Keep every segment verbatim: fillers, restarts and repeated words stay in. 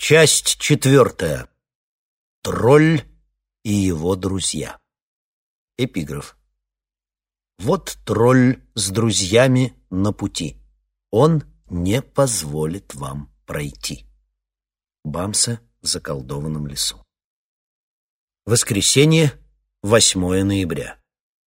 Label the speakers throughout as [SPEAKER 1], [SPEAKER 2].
[SPEAKER 1] Часть четвертая. Тролль и его друзья. Эпиграф. Вот тролль с друзьями на пути. Он не позволит вам пройти. Бамса в заколдованном лесу. Воскресенье, восьмое ноября.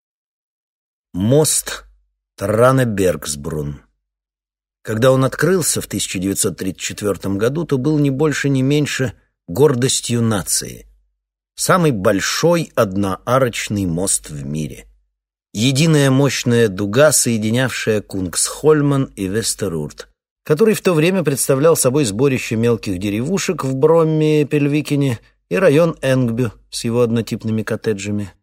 [SPEAKER 1] Мост Транебергсбрун. Когда он открылся в тысяча девятьсот тридцать четвёртом году, то был ни больше, ни меньше гордостью нации. Самый большой одноарочный мост в мире. Единая мощная дуга, соединявшая Кунгсхольмен и Вестерурт, который в то время представлял собой сборище мелких деревушек в Бромме и Пельвикине и район Энгбю с его однотипными коттеджами.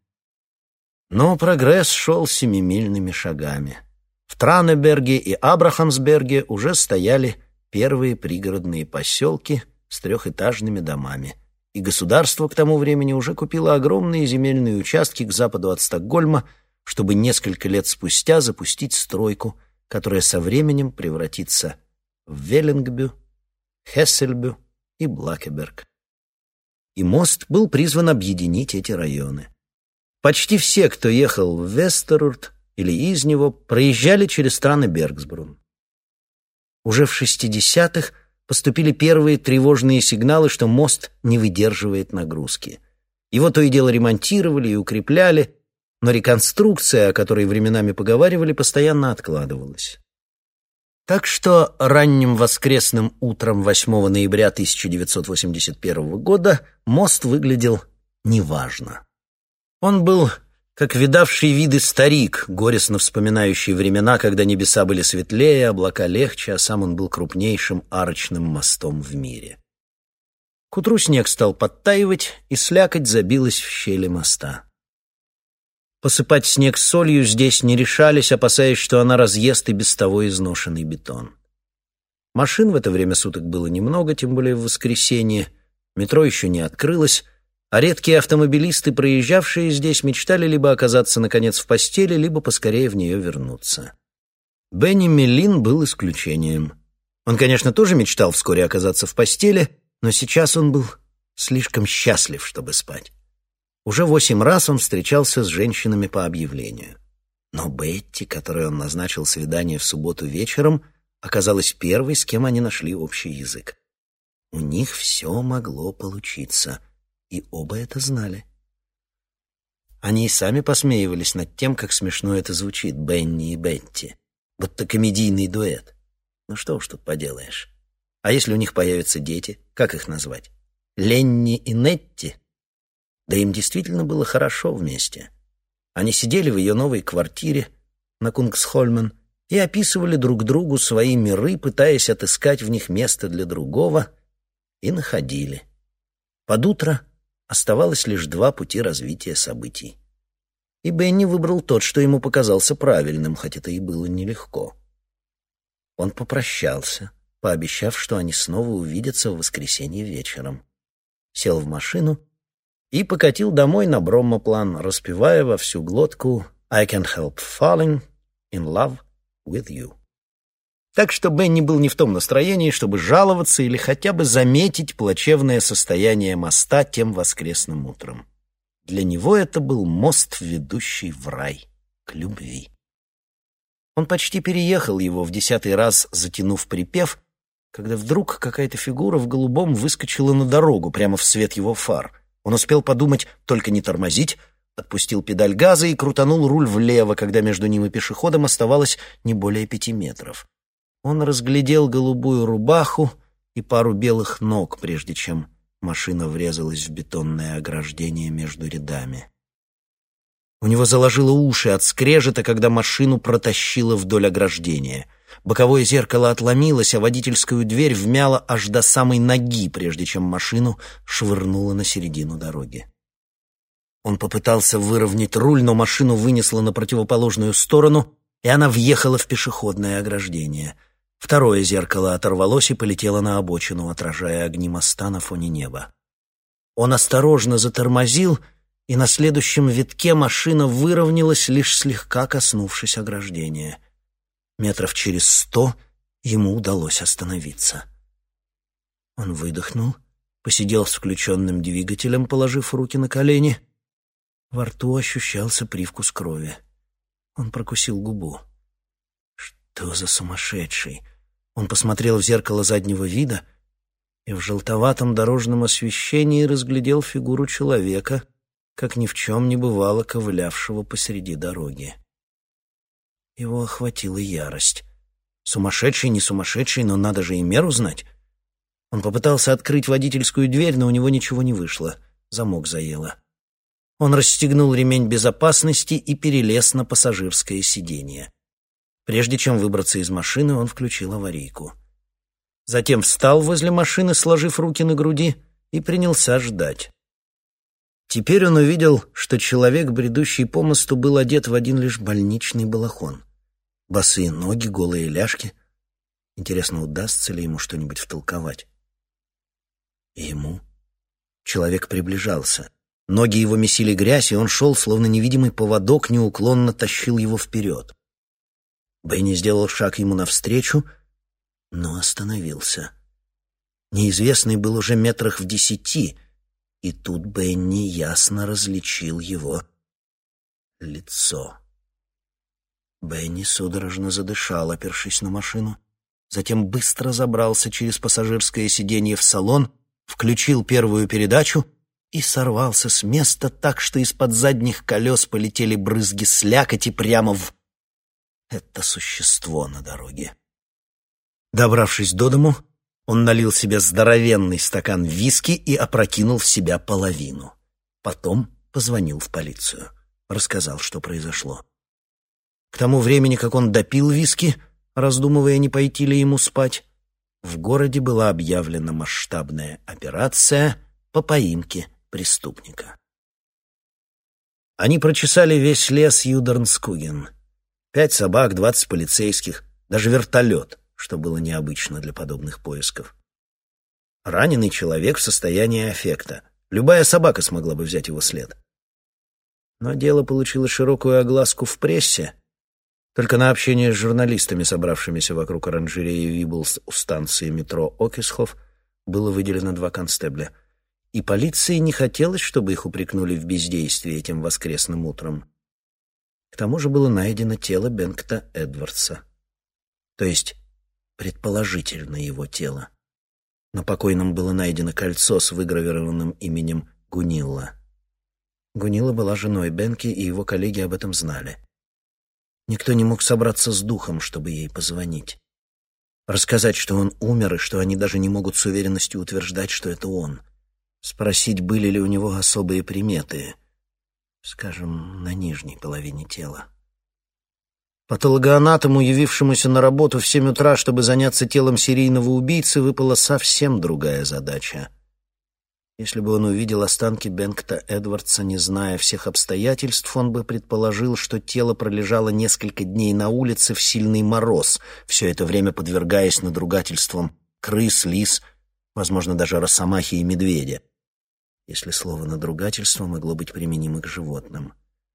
[SPEAKER 1] Но прогресс шел семимильными шагами. В Транеберге и Абрахамсберге уже стояли первые пригородные поселки с трехэтажными домами, и государство к тому времени уже купило огромные земельные участки к западу от Стокгольма, чтобы несколько лет спустя запустить стройку, которая со временем превратится в Веллингбю, Хессельбю и Блакеберг. И мост был призван объединить эти районы. Почти все, кто ехал в Вестерурт или из него, проезжали через Транебергсбрун. Уже в шестидесятых поступили первые тревожные сигналы, что мост не выдерживает нагрузки. Его то и дело ремонтировали и укрепляли, но реконструкция, о которой временами поговаривали, постоянно откладывалась. Так что ранним воскресным утром восьмого ноября тысяча девятьсот восемьдесят первого года мост выглядел неважно. Он был как видавший виды старик, горестно вспоминающий времена, когда небеса были светлее, облака легче, а сам он был крупнейшим арочным мостом в мире. К утру снег стал подтаивать, и слякоть забилась в щели моста. Посыпать снег солью здесь не решались, опасаясь, что она разъест и без того изношенный бетон. Машин в это время суток было немного, тем более в воскресенье. Метро еще не открылось, а редкие автомобилисты, проезжавшие здесь, мечтали либо оказаться, наконец, в постели, либо поскорее в нее вернуться. Бенни Меллин был исключением. Он, конечно, тоже мечтал вскоре оказаться в постели, но сейчас он был слишком счастлив, чтобы спать. Уже восемь раз он встречался с женщинами по объявлению. Но Бетти, которой он назначил свидание в субботу вечером, оказалась первой, с кем они нашли общий язык. У них все могло получиться, и оба это знали. Они и сами посмеивались над тем, как смешно это звучит, Бенни и Бетти. Будто комедийный дуэт. Ну что уж тут поделаешь. А если у них появятся дети, как их назвать? Ленни и Нетти? Да им действительно было хорошо вместе. Они сидели в ее новой квартире на Кунгсхольмен и описывали друг другу свои миры, пытаясь отыскать в них место для другого, и находили. Под утро оставалось лишь два пути развития событий. И Бенни выбрал тот, что ему показался правильным, хоть это и было нелегко. Он попрощался, пообещав, что они снова увидятся в воскресенье вечером. Сел в машину и покатил домой на Броммоплан, распевая во всю глотку «I can't help falling in love with you». Так что Бенни был не в том настроении, чтобы жаловаться или хотя бы заметить плачевное состояние моста тем воскресным утром. Для него это был мост, ведущий в рай, к любви. Он почти переехал его в десятый раз, затянув припев, когда вдруг какая-то фигура в голубом выскочила на дорогу прямо в свет его фар. Он успел подумать «только не тормозить», отпустил педаль газа и крутанул руль влево, когда между ним и пешеходом оставалось не более пяти метров. Он разглядел голубую рубаху и пару белых ног, прежде чем машина врезалась в бетонное ограждение между рядами. У него заложило уши от скрежета, когда машину протащило вдоль ограждения. Боковое зеркало отломилось, а водительскую дверь вмяло аж до самой ноги, прежде чем машину швырнуло на середину дороги. Он попытался выровнять руль, но машину вынесло на противоположную сторону, и она въехала в пешеходное ограждение. Второе зеркало оторвалось и полетело на обочину, отражая огни моста на фоне неба. Он осторожно затормозил, и на следующем витке машина выровнялась, лишь слегка коснувшись ограждения. Метров через сто ему удалось остановиться. Он выдохнул посидел с включенным двигателем, положив руки на колени. Во рту ощущался привкус крови. Он прокусил губу. Что за сумасшедший? Он посмотрел в зеркало заднего вида и в желтоватом дорожном освещении разглядел фигуру человека, как ни в чем не бывало ковылявшего посреди дороги. Его охватила ярость. Сумасшедший, не сумасшедший, но надо же и меру знать. Он попытался открыть водительскую дверь, но у него ничего не вышло. Замок заело. Он расстегнул ремень безопасности и перелез на пассажирское сиденье. Прежде чем выбраться из машины, он включил аварийку. Затем встал возле машины, сложив руки на груди, и принялся ждать. Теперь он увидел, что человек, бредущий по мосту, был одет в один лишь больничный балахон. Босые ноги, голые ляжки. Интересно, удастся ли ему что-нибудь втолковать? И ему? Человек приближался. Ноги его месили грязь, и он шел, словно невидимый поводок, неуклонно тащил его вперед. Бенни сделал шаг ему навстречу, но остановился. Неизвестный был уже метрах в десяти, и тут Бенни ясно различил его лицо. Бенни судорожно задышал, опершись на машину, затем быстро забрался через пассажирское сиденье в салон, включил первую передачу и сорвался с места так, что из-под задних колес полетели брызги слякоти прямо в это существо на дороге. Добравшись до дому, он налил себе здоровенный стакан виски и опрокинул в себя половину. Потом позвонил в полицию, рассказал, что произошло. К тому времени, как он допил виски, раздумывая, не пойти ли ему спать, в городе была объявлена масштабная операция по поимке преступника. Они прочесали весь лес Юдернскуген. Пять собак, двадцать полицейских, даже вертолет, что было необычно для подобных поисков. Раненый человек в состоянии аффекта. Любая собака смогла бы взять его след. Но дело получило широкую огласку в прессе. Только на общение с журналистами, собравшимися вокруг оранжереи Вибблс у станции метро Окисхоф, было выделено два констебля. И полиции не хотелось, чтобы их упрекнули в бездействии этим воскресным утром. К тому же было найдено тело Бенгта Эдвардса. То есть, предположительно, его тело. На покойном было найдено кольцо с выгравированным именем Гунилла. Гунилла была женой Бенки, и его коллеги об этом знали. Никто не мог собраться с духом, чтобы ей позвонить. Рассказать, что он умер, и что они даже не могут с уверенностью утверждать, что это он. Спросить, были ли у него особые приметы, скажем, на нижней половине тела. Патологоанатому, явившемуся на работу в семь утра, чтобы заняться телом серийного убийцы, выпала совсем другая задача. Если бы он увидел останки Бенгта Эдвардса, не зная всех обстоятельств, он бы предположил, что тело пролежало несколько дней на улице в сильный мороз, все это время подвергаясь надругательствам крыс, лис, возможно, даже росомахи и медведя, если слово «надругательство» могло быть применимо к животным.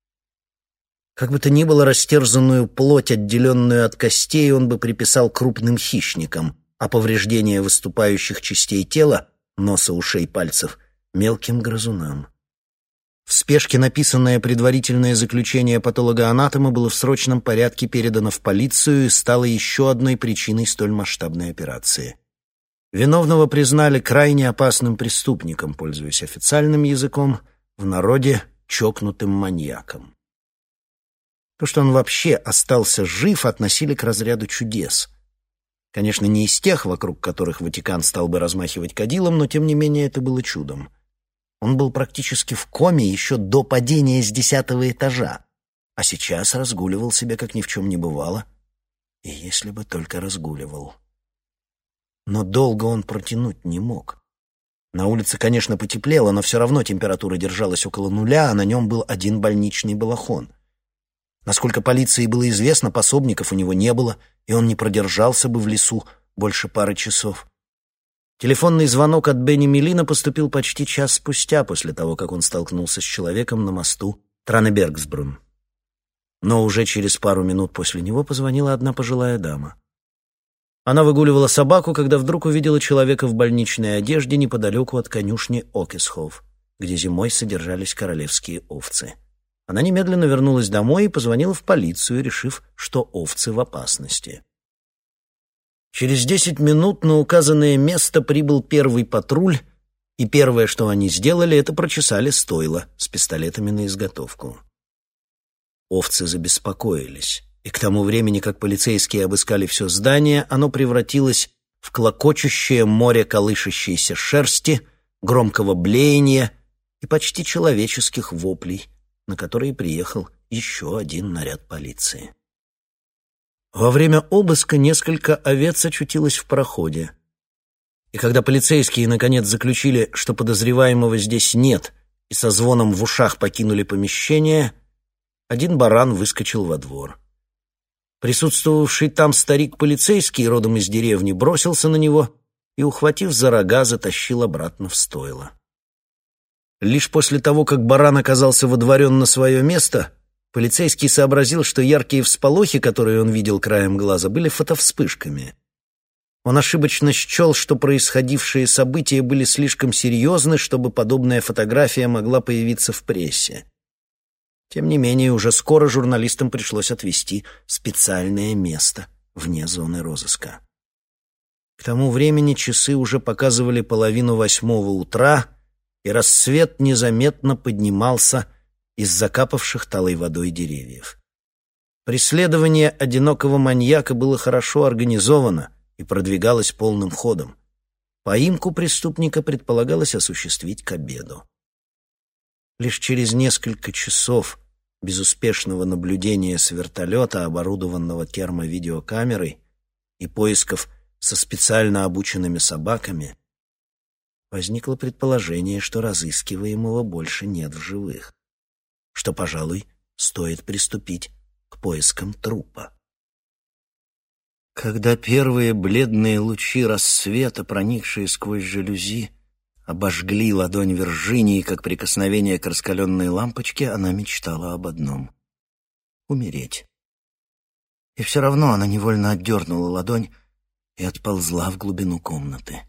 [SPEAKER 1] Как бы то ни было, растерзанную плоть, отделенную от костей, он бы приписал крупным хищникам, а повреждения выступающих частей тела, носа, ушей, пальцев, мелким грызунам. В спешке написанное предварительное заключение патологоанатома было в срочном порядке передано в полицию и стало еще одной причиной столь масштабной операции. Виновного признали крайне опасным преступником, пользуясь официальным языком, в народе чокнутым маньяком. То, что он вообще остался жив, относили к разряду чудес. Конечно, не из тех, вокруг которых Ватикан стал бы размахивать кадилом, но тем не менее это было чудом. Он был практически в коме еще до падения с десятого этажа, а сейчас разгуливал себе, как ни в чем не бывало. И если бы только разгуливал. Но долго он протянуть не мог. На улице, конечно, потеплело, но все равно температура держалась около нуля, а на нем был один больничный балахон. Насколько полиции было известно, пособников у него не было, и он не продержался бы в лесу больше пары часов. Телефонный звонок от Бенни Мелина поступил почти час спустя после того, как он столкнулся с человеком на мосту Транебергсбрун. Но уже через пару минут после него позвонила одна пожилая дама. Она выгуливала собаку, когда вдруг увидела человека в больничной одежде неподалеку от конюшни Окесхов, где зимой содержались королевские овцы. Она немедленно вернулась домой и позвонила в полицию, решив, что овцы в опасности. Через десять минут на указанное место прибыл первый патруль, и первое, что они сделали, это прочесали стойла с пистолетами на изготовку. Овцы забеспокоились, и к тому времени, как полицейские обыскали все здание, оно превратилось в клокочущее море колышащейся шерсти, громкого блеяния и почти человеческих воплей, на которые приехал еще один наряд полиции. Во время обыска несколько овец очутилось в проходе. И когда полицейские наконец заключили, что подозреваемого здесь нет, и со звоном в ушах покинули помещение, один баран выскочил во двор. Присутствовавший там старик-полицейский, родом из деревни, бросился на него и, ухватив за рога, затащил обратно в стойло. Лишь после того, как баран оказался водворен на свое место, полицейский сообразил, что яркие всполохи, которые он видел краем глаза, были фотовспышками. Он ошибочно счел, что происходившие события были слишком серьезны, чтобы подобная фотография могла появиться в прессе. Тем не менее, уже скоро журналистам пришлось отвести специальное место вне зоны розыска. К тому времени часы уже показывали половину восьмого утра, и рассвет незаметно поднимался из закапавших талой водой деревьев. Преследование одинокого маньяка было хорошо организовано и продвигалось полным ходом. Поимку преступника предполагалось осуществить к обеду. Лишь через несколько часов безуспешного наблюдения с вертолета, оборудованного термовидеокамерой, и поисков со специально обученными собаками, возникло предположение, что разыскиваемого больше нет в живых, что, пожалуй, стоит приступить к поискам трупа. Когда первые бледные лучи рассвета, проникшие сквозь жалюзи, обожгли ладонь Виржинии, как прикосновение к раскаленной лампочке, она мечтала об одном — умереть. И все равно она невольно отдернула ладонь и отползла в глубину комнаты.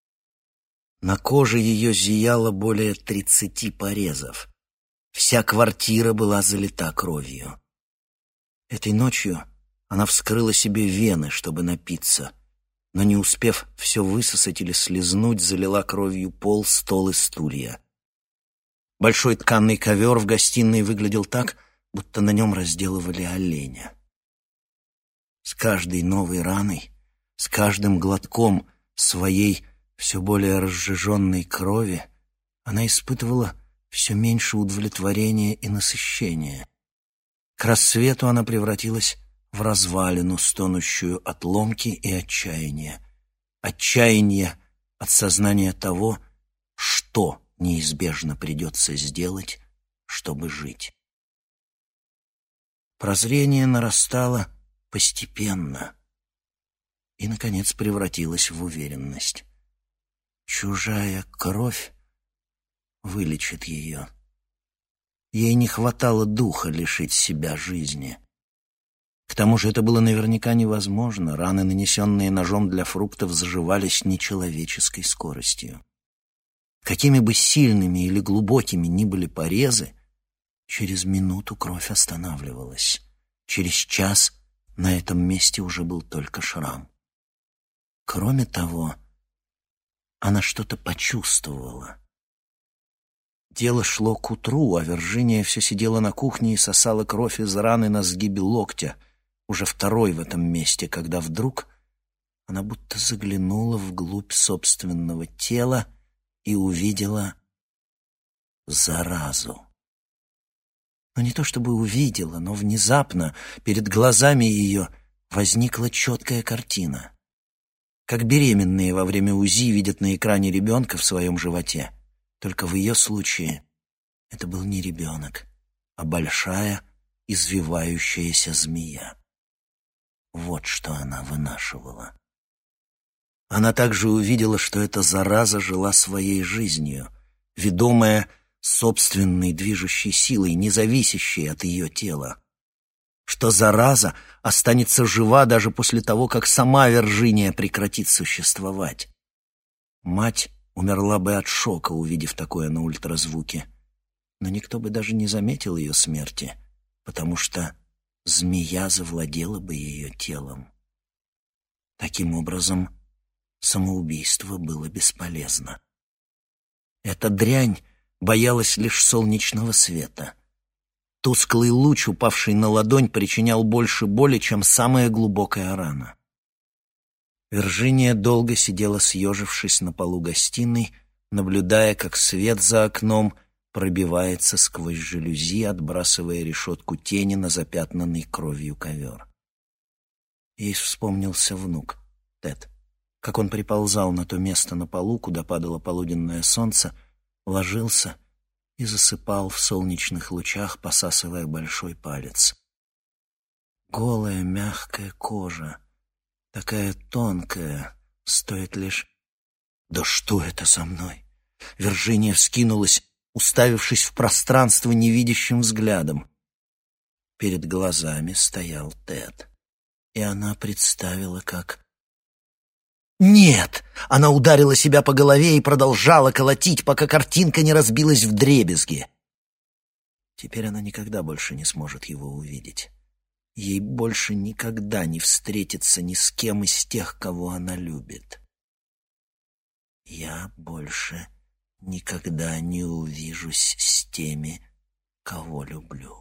[SPEAKER 1] На коже ее зияло более тридцати порезов. Вся квартира была залита кровью. Этой ночью она вскрыла себе вены, чтобы напиться, но, не успев все высосать или слезнуть, залила кровью пол, стол и стулья. Большой тканый ковер в гостиной выглядел так, будто на нем разделывали оленя. С каждой новой раной, с каждым глотком своей все более разжиженной крови она испытывала все меньше удовлетворения и насыщения. К рассвету она превратилась в развалину, стонущую от ломки и отчаяния. Отчаяние от сознания того, что неизбежно придется сделать, чтобы жить. Прозрение нарастало постепенно и, наконец, превратилось в уверенность. Чужая кровь вылечит ее. Ей не хватало духа лишить себя жизни. К тому же это было наверняка невозможно. Раны, нанесенные ножом для фруктов, заживали с нечеловеческой скоростью. Какими бы сильными или глубокими ни были порезы, через минуту кровь останавливалась. Через час на этом месте уже был только шрам. Кроме того, она что-то почувствовала. Дело шло к утру, а Виржиния все сидела на кухне и сосала кровь из раны на сгибе локтя, уже второй в этом месте, когда вдруг она будто заглянула вглубь собственного тела и увидела заразу. Но не то чтобы увидела, но внезапно перед глазами ее возникла четкая картина. Как беременные во время УЗИ видят на экране ребенка в своем животе. Только в ее случае это был не ребенок, а большая извивающаяся змея. Вот что она вынашивала. Она также увидела, что эта зараза жила своей жизнью, ведомая собственной движущей силой, не зависящей от ее тела, что зараза останется жива даже после того, как сама Виржиния прекратит существовать. Мать умерла бы от шока, увидев такое на ультразвуке, но никто бы даже не заметил ее смерти, потому что змея завладела бы ее телом. Таким образом, самоубийство было бесполезно. Эта дрянь боялась лишь солнечного света. Тусклый луч, упавший на ладонь, причинял больше боли, чем самая глубокая рана. Виржиния долго сидела, съежившись на полу гостиной, наблюдая, как свет за окном пробивается сквозь жалюзи, отбрасывая решетку тени на запятнанный кровью ковер. Ей вспомнился внук, Тед, как он приползал на то место на полу, куда падало полуденное солнце, ложился и засыпал в солнечных лучах, посасывая большой палец. Голая, мягкая кожа, такая тонкая, стоит лишь... «Да что это со мной?» Виржиния вскинулась, уставившись в пространство невидящим взглядом. Перед глазами стоял Тед, и она представила, как... «Нет!» — она ударила себя по голове и продолжала колотить, пока картинка не разбилась вдребезги. Теперь она никогда больше не сможет его увидеть. Ей больше никогда не встретиться ни с кем из тех, кого она любит. «Я больше никогда не увижусь с теми, кого люблю».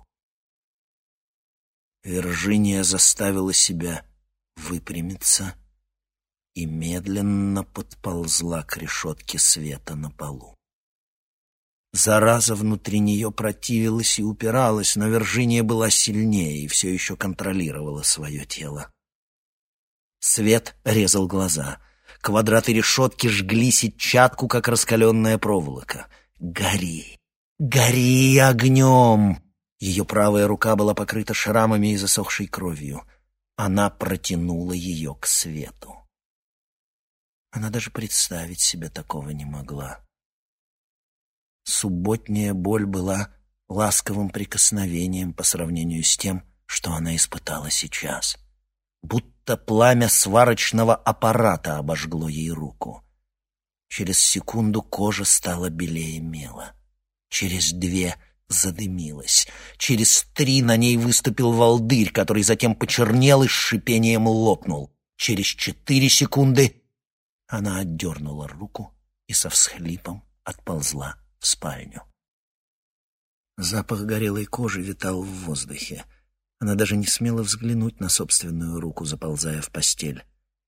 [SPEAKER 1] Виржиния заставила себя выпрямиться и медленно подползла к решетке света на полу. Зараза внутри нее противилась и упиралась, но Виржиния была сильнее и все еще контролировала свое тело. Свет резал глаза. Квадраты решетки жгли сетчатку, как раскаленная проволока. «Гори! Гори огнем!» Ее правая рука была покрыта шрамами и засохшей кровью. Она протянула ее к свету. Она даже представить себе такого не могла. Субботняя боль была ласковым прикосновением по сравнению с тем, что она испытала сейчас. Будто пламя сварочного аппарата обожгло ей руку. Через секунду кожа стала белее мела. Через две задымилась. Через три на ней выступил волдырь, который затем почернел и с шипением лопнул. Через четыре секунды она отдернула руку и со всхлипом отползла в спальню. Запах горелой кожи витал в воздухе. Она даже не смела взглянуть на собственную руку, заползая в постель.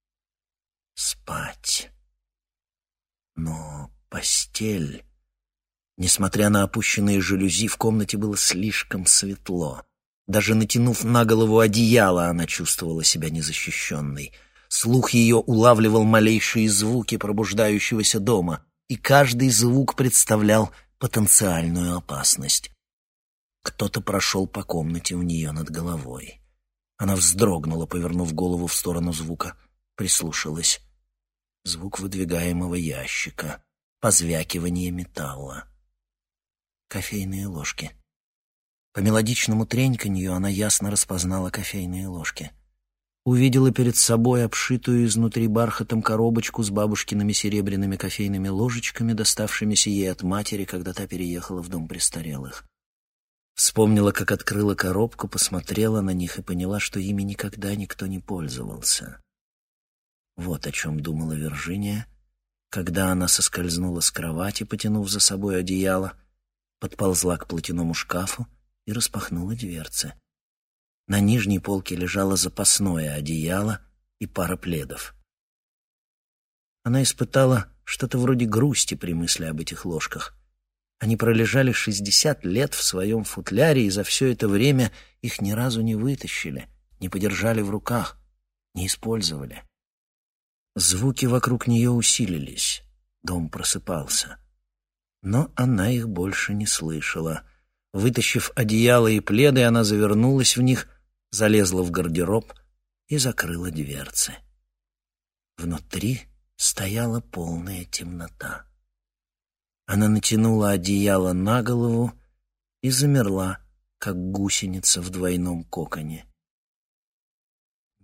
[SPEAKER 1] Спать. Но постель... Несмотря на опущенные жалюзи, в комнате было слишком светло. Даже натянув на голову одеяло, она чувствовала себя незащищенной. Слух ее улавливал малейшие звуки пробуждающегося дома, и каждый звук представлял потенциальную опасность. Кто-то прошел по комнате у нее над головой. Она вздрогнула, повернув голову в сторону звука, прислушалась. Звук выдвигаемого ящика, позвякивание металла. Кофейные ложки. По мелодичному треньканью она ясно распознала кофейные ложки. Увидела перед собой обшитую изнутри бархатом коробочку с бабушкиными серебряными кофейными ложечками, доставшимися ей от матери, когда та переехала в дом престарелых. Вспомнила, как открыла коробку, посмотрела на них и поняла, что ими никогда никто не пользовался. Вот о чем думала Виржиния, когда она соскользнула с кровати, потянув за собой одеяло, подползла к платяному шкафу и распахнула дверцы. На нижней полке лежало запасное одеяло и пара пледов. Она испытала что-то вроде грусти при мысли об этих ложках. Они пролежали шестьдесят лет в своем футляре, и за все это время их ни разу не вытащили, не подержали в руках, не использовали. Звуки вокруг нее усилились, дом просыпался. Но она их больше не слышала. Вытащив одеяло и пледы, она завернулась в них, залезла в гардероб и закрыла дверцы. Внутри стояла полная темнота. Она натянула одеяло на голову и замерла, как гусеница в двойном коконе.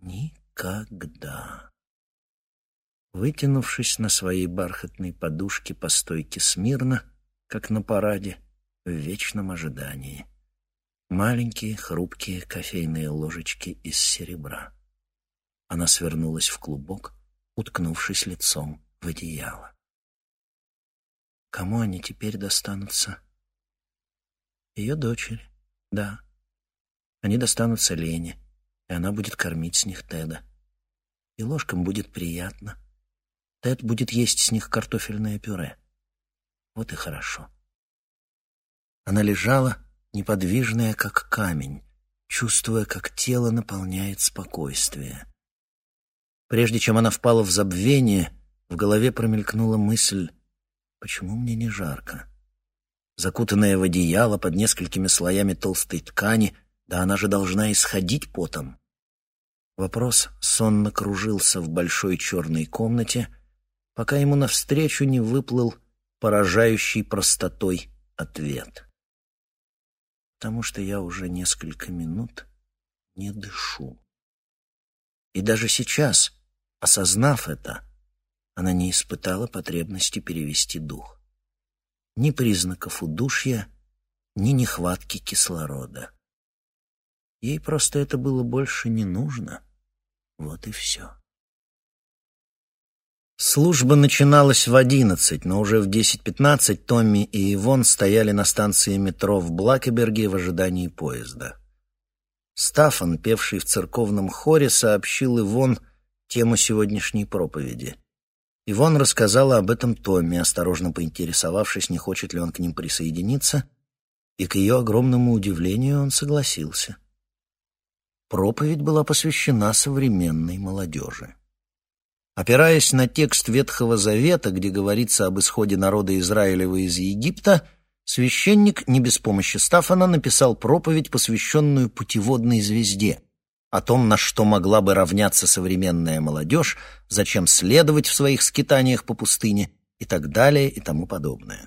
[SPEAKER 1] Никогда. Вытянувшись на своей бархатной подушке по стойке смирно, как на параде, в вечном ожидании. Маленькие хрупкие кофейные ложечки из серебра. Она свернулась в клубок, уткнувшись лицом в одеяло. Кому они теперь достанутся? Ее дочери, да. Они достанутся Лене, и она будет кормить с них Теда. И ложкам будет приятно. Тед будет есть с них картофельное пюре. Вот и хорошо. Она лежала, неподвижная, как камень, чувствуя, как тело наполняет спокойствие. Прежде чем она впала в забвение, в голове промелькнула мысль: почему мне не жарко? Закутанная в одеяло под несколькими слоями толстой ткани, да она же должна исходить потом. Вопрос сонно кружился в большой черной комнате, пока ему навстречу не выплыл поражающий простотой ответ. Потому что я уже несколько минут не дышу. И даже сейчас, осознав это, она не испытала потребности перевести дух. Ни признаков удушья, ни нехватки кислорода. Ей просто это было больше не нужно. Вот и все. Служба начиналась в одиннадцать, но уже в десять пятнадцать Томми и Ивон стояли на станции метро в Блакеберге в ожидании поезда. Стаффан, певший в церковном хоре, сообщил Ивон тему сегодняшней проповеди. Ивон рассказала об этом Томми, осторожно поинтересовавшись, не хочет ли он к ним присоединиться, и к ее огромному удивлению он согласился. Проповедь была посвящена современной молодежи. Опираясь на текст Ветхого Завета, где говорится об исходе народа Израилева из Египта, священник, не без помощи Стаффана, написал проповедь, посвященную путеводной звезде, о том, на что могла бы равняться современная молодежь, зачем следовать в своих скитаниях по пустыне и так далее и тому подобное.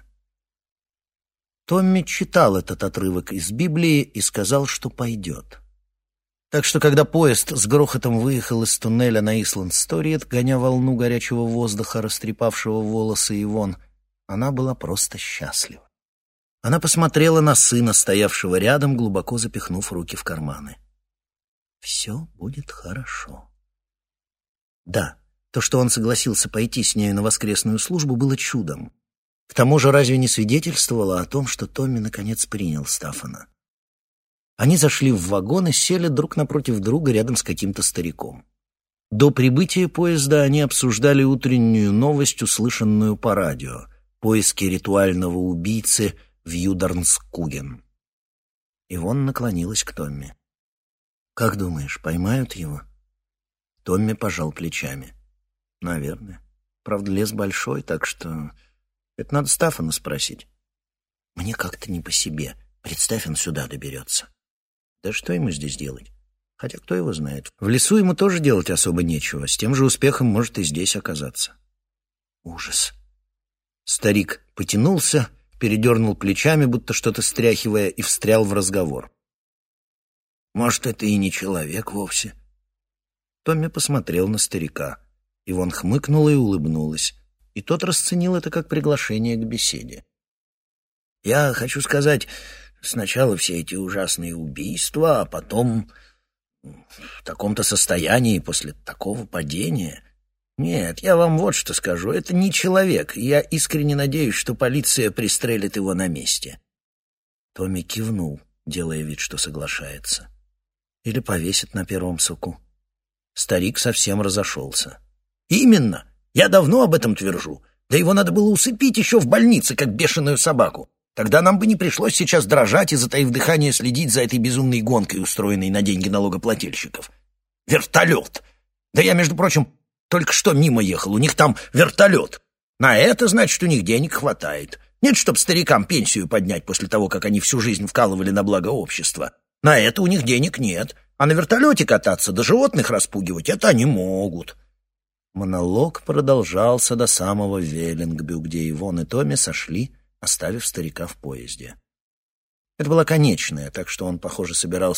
[SPEAKER 1] Томми читал этот отрывок из Библии и сказал, что пойдет. Так что, когда поезд с грохотом выехал из туннеля на Исланд-Сториет, гоня волну горячего воздуха, растрепавшего волосы Ивон, она была просто счастлива. Она посмотрела на сына, стоявшего рядом, глубоко запихнув руки в карманы. Все будет хорошо. Да, то, что он согласился пойти с нею на воскресную службу, было чудом. К тому же разве не свидетельствовало о том, что Томми наконец принял Стаффана? Они зашли в вагон и сели друг напротив друга рядом с каким-то стариком. До прибытия поезда они обсуждали утреннюю новость, услышанную по радио — поиски ритуального убийцы в Юдарнскуген. Ивон наклонилась к Томми. «Как думаешь, поймают его?» Томми пожал плечами. «Наверное. Правда, лес большой, так что... Это надо Стаффана спросить. Мне как-то не по себе. Представь, он сюда доберется. Да что ему здесь делать? Хотя кто его знает. В лесу ему тоже делать особо нечего. С тем же успехом может и здесь оказаться». Ужас. Старик потянулся, передернул плечами, будто что-то стряхивая, и встрял в разговор. «Может, это и не человек вовсе?» Томми посмотрел на старика. Ивон хмыкнула и улыбнулась, и тот расценил это как приглашение к беседе. «Я хочу сказать, сначала все эти ужасные убийства, а потом в таком-то состоянии после такого падения. Нет, я вам вот что скажу, это не человек, и я искренне надеюсь, что полиция пристрелит его на месте». Томми кивнул, делая вид, что соглашается. Или повесит на первом суку. Старик совсем разошелся. «Именно! Я давно об этом твержу. Да его надо было усыпить еще в больнице, как бешеную собаку. Тогда нам бы не пришлось сейчас дрожать и, затаив дыхание, следить за этой безумной гонкой, устроенной на деньги налогоплательщиков. Вертолет! Да я, между прочим, только что мимо ехал, у них там вертолет. На это, значит, у них денег хватает. Нет, чтоб старикам пенсию поднять после того, как они всю жизнь вкалывали на благо общества. На это у них денег нет. А на вертолете кататься да животных распугивать — это они могут». Монолог продолжался до самого Веллингбю, где Ивон и Томми сошли, оставив старика в поезде. Это была конечная, так что он, похоже, собирался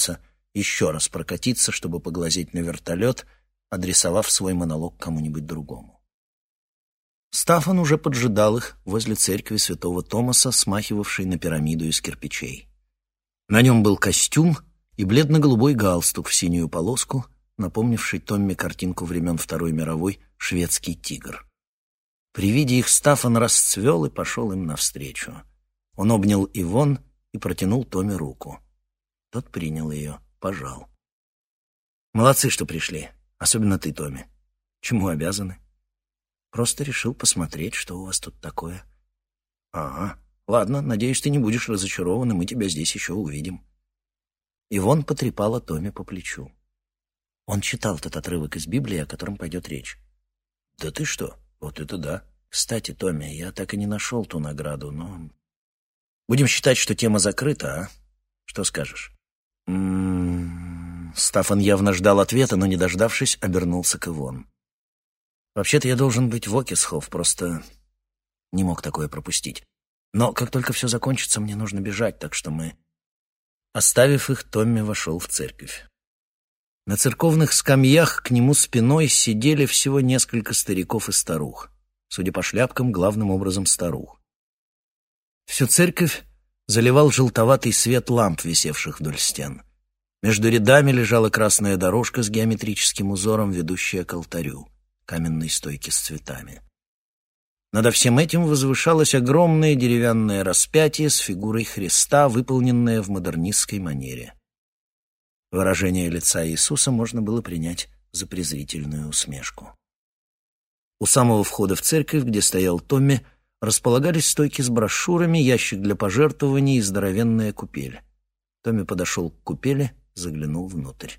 [SPEAKER 1] еще раз прокатиться, чтобы поглазеть на вертолет, адресовав свой монолог кому-нибудь другому. Стаффан уже поджидал их возле церкви святого Томаса, смахивавшей на пирамиду из кирпичей. На нем был костюм и бледно-голубой галстук в синюю полоску, напомнивший Томми картинку времен Второй мировой «Шведский тигр». При виде их Стаффан расцвел и пошел им навстречу. Он обнял Ивон и протянул Томми руку. Тот принял ее, пожал. «Молодцы, что пришли. Особенно ты, Томми. Чему обязаны?» «Просто решил посмотреть, что у вас тут такое». «Ага. Ладно, надеюсь, ты не будешь разочарован, и мы тебя здесь еще увидим». Ивон потрепала Томми по плечу. Он читал тот отрывок из Библии, о котором пойдет речь. «Да ты что? Вот это да. Кстати, Томми, я так и не нашел ту награду, но... Будем считать, что тема закрыта, а? Что скажешь?» М-м-м... Стаффан явно ждал ответа, но, не дождавшись, обернулся к Ивон. «Вообще-то я должен быть в Окисхоф, просто не мог такое пропустить. Но как только все закончится, мне нужно бежать, так что мы...» Оставив их, Томми вошел в церковь. На церковных скамьях к нему спиной сидели всего несколько стариков и старух. Судя по шляпкам, главным образом старух. Всю церковь заливал желтоватый свет ламп, висевших вдоль стен. Между рядами лежала красная дорожка с геометрическим узором, ведущая к алтарю, каменной стойке с цветами. Над всем этим возвышалось огромное деревянное распятие с фигурой Христа, выполненное в модернистской манере. Выражение лица Иисуса можно было принять за презрительную усмешку. У самого входа в церковь, где стоял Томми, располагались стойки с брошюрами, ящик для пожертвований и здоровенная купель. Томми подошел к купели, заглянул внутрь.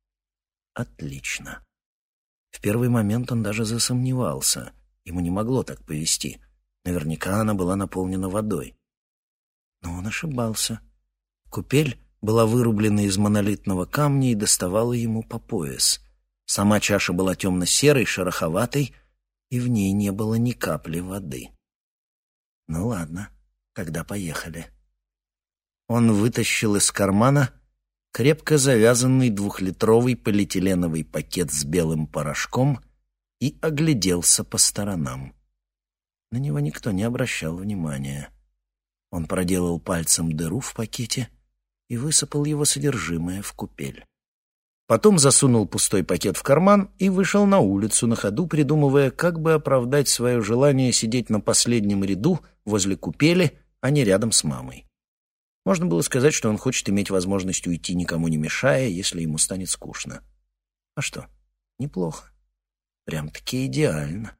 [SPEAKER 1] Отлично. В первый момент он даже засомневался. Ему не могло так повести. Наверняка она была наполнена водой. Но он ошибался. Купель была вырублена из монолитного камня и доставала ему по пояс. Сама чаша была темно-серой, шероховатой, и в ней не было ни капли воды. Ну ладно, тогда поехали. Он вытащил из кармана крепко завязанный двухлитровый полиэтиленовый пакет с белым порошком и огляделся по сторонам. На него никто не обращал внимания. Он проделал пальцем дыру в пакете и высыпал его содержимое в купель. Потом засунул пустой пакет в карман и вышел на улицу, на ходу придумывая, как бы оправдать свое желание сидеть на последнем ряду возле купели, а не рядом с мамой. Можно было сказать, что он хочет иметь возможность уйти, никому не мешая, если ему станет скучно. А что? Неплохо. Прям-таки идеально.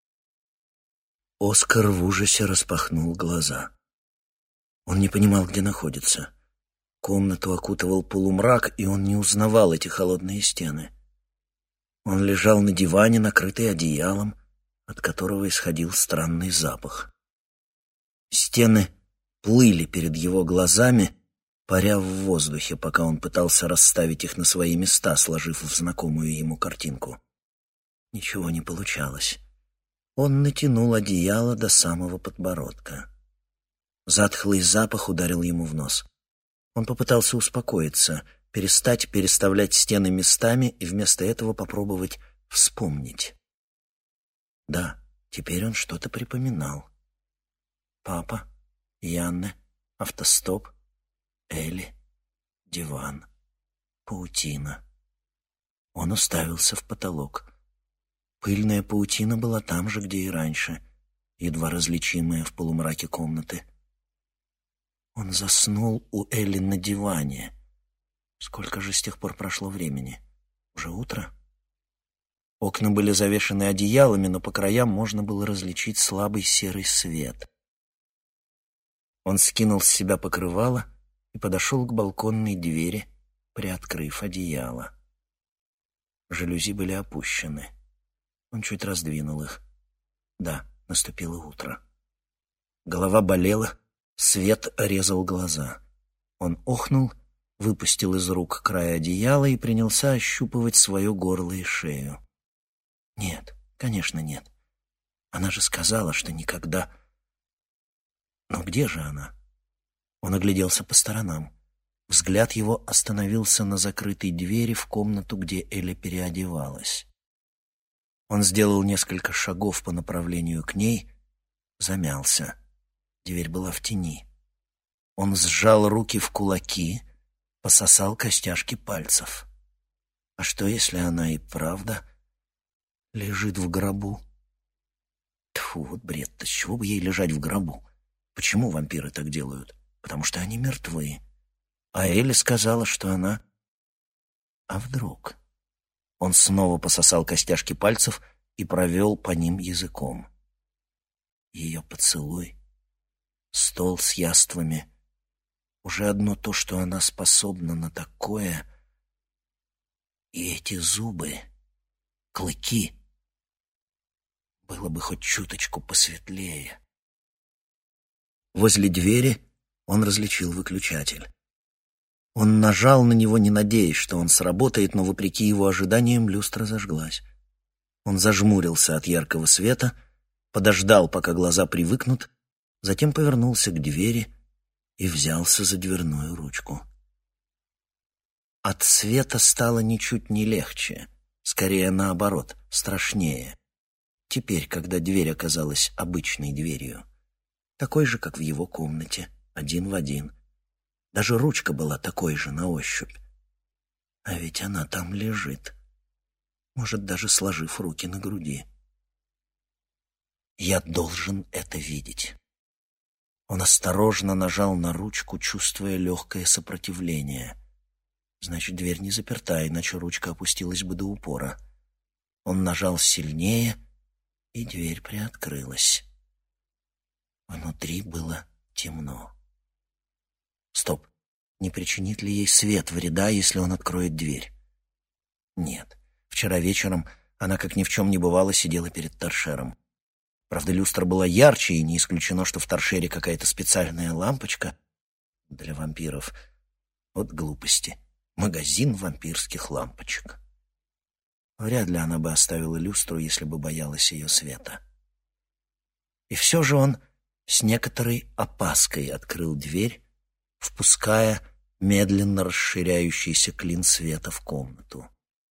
[SPEAKER 1] Оскар в ужасе распахнул глаза. Он не понимал, где находится. Комнату окутывал полумрак, и он не узнавал эти холодные стены. Он лежал на диване, накрытый одеялом, от которого исходил странный запах. Стены плыли перед его глазами, паря в воздухе, пока он пытался расставить их на свои места, сложив в знакомую ему картинку. Ничего не получалось. Он натянул одеяло до самого подбородка. Затхлый запах ударил ему в нос. Он попытался успокоиться, перестать переставлять стены местами и вместо этого попробовать вспомнить. Да, теперь он что-то припоминал. Папа, Янне, автостоп, Элли, диван, паутина. Он уставился в потолок. Пыльная паутина была там же, где и раньше, едва различимая в полумраке комнаты. Он заснул у Элли на диване. Сколько же с тех пор прошло времени? Уже утро? Окна были завешаны одеялами, но по краям можно было различить слабый серый свет. Он скинул с себя покрывало и подошел к балконной двери, приоткрыв одеяло. Жалюзи были опущены. Он чуть раздвинул их. Да, наступило утро. Голова болела, свет резал глаза. Он охнул, выпустил из рук край одеяла и принялся ощупывать свое горло и шею. Нет, конечно, нет. Она же сказала, что никогда... Но где же она? Он огляделся по сторонам. Взгляд его остановился на закрытой двери в комнату, где Эля переодевалась. Он сделал несколько шагов по направлению к ней, замялся. Дверь была в тени. Он сжал руки в кулаки, пососал костяшки пальцев. А что, если она и правда лежит в гробу? Тьфу, вот бред-то, с чего бы ей лежать в гробу? Почему вампиры так делают? Потому что они мертвы. А Элли сказала, что она... А вдруг? Он снова пососал костяшки пальцев и провел по ним языком. Ее поцелуй, стол с яствами. Уже одно то, что она способна на такое. И эти зубы, клыки. Было бы хоть чуточку посветлее. Возле двери он различил выключатель. Он нажал на него, не надеясь, что он сработает, но, вопреки его ожиданиям, люстра зажглась. Он зажмурился от яркого света, подождал, пока глаза привыкнут, затем повернулся к двери и взялся за дверную ручку. От света стало ничуть не легче, скорее наоборот, страшнее. Теперь, когда дверь оказалась обычной дверью, такой же, как в его комнате, один в один. Даже ручка была такой же на ощупь. А ведь она там лежит, может, даже сложив руки на груди. Я должен это видеть. Он осторожно нажал на ручку, чувствуя легкое сопротивление. Значит, дверь не заперта, иначе ручка опустилась бы до упора. Он нажал сильнее, и дверь приоткрылась. Внутри было темно. Стоп. Не причинит ли ей свет вреда, если он откроет дверь? Нет. Вчера вечером она, как ни в чем не бывало, сидела перед торшером. Правда, люстра была ярче, и не исключено, что в торшере какая-то специальная лампочка для вампиров. Вот глупости. Магазин вампирских лампочек. Вряд ли она бы оставила люстру, если бы боялась ее света. И все же он с некоторой опаской открыл дверь, впуская медленно расширяющийся клин света в комнату.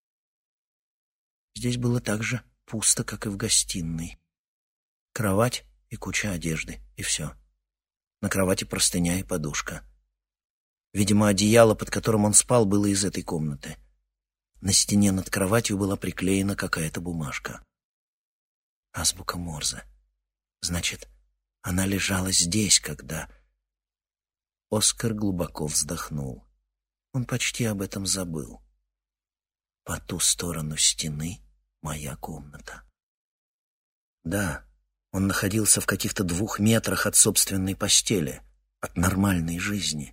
[SPEAKER 1] Здесь было так же пусто, как и в гостиной. Кровать и куча одежды, и все. На кровати простыня и подушка. Видимо, одеяло, под которым он спал, было из этой комнаты. На стене над кроватью была приклеена какая-то бумажка. Азбука Морзе. Значит, она лежала здесь, когда... Оскар глубоко вздохнул. Он почти об этом забыл. По ту сторону стены моя комната. Да, он находился в каких-то двух метрах от собственной постели, от нормальной жизни.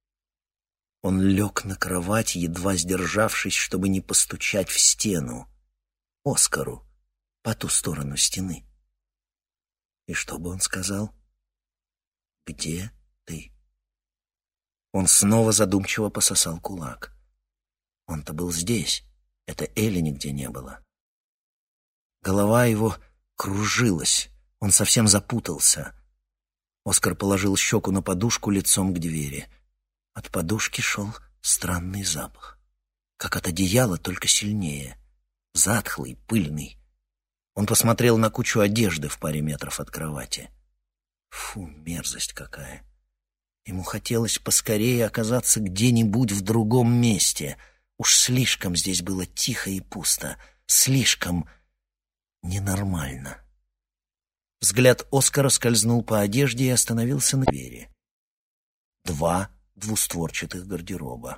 [SPEAKER 1] Он лег на кровать, едва сдержавшись, чтобы не постучать в стену. Оскару, по ту сторону стены. И что бы он сказал? «Где ты?» Он снова задумчиво пососал кулак. Он-то был здесь. Это Элли нигде не было. Голова его кружилась. Он совсем запутался. Оскар положил щеку на подушку лицом к двери. От подушки шел странный запах. Как от одеяла, только сильнее. Затхлый, пыльный. Он посмотрел на кучу одежды в паре метров от кровати. Фу, мерзость какая. Ему хотелось поскорее оказаться где-нибудь в другом месте. Уж слишком здесь было тихо и пусто. Слишком ненормально. Взгляд Оскара скользнул по одежде и остановился на двери. Два двустворчатых гардероба.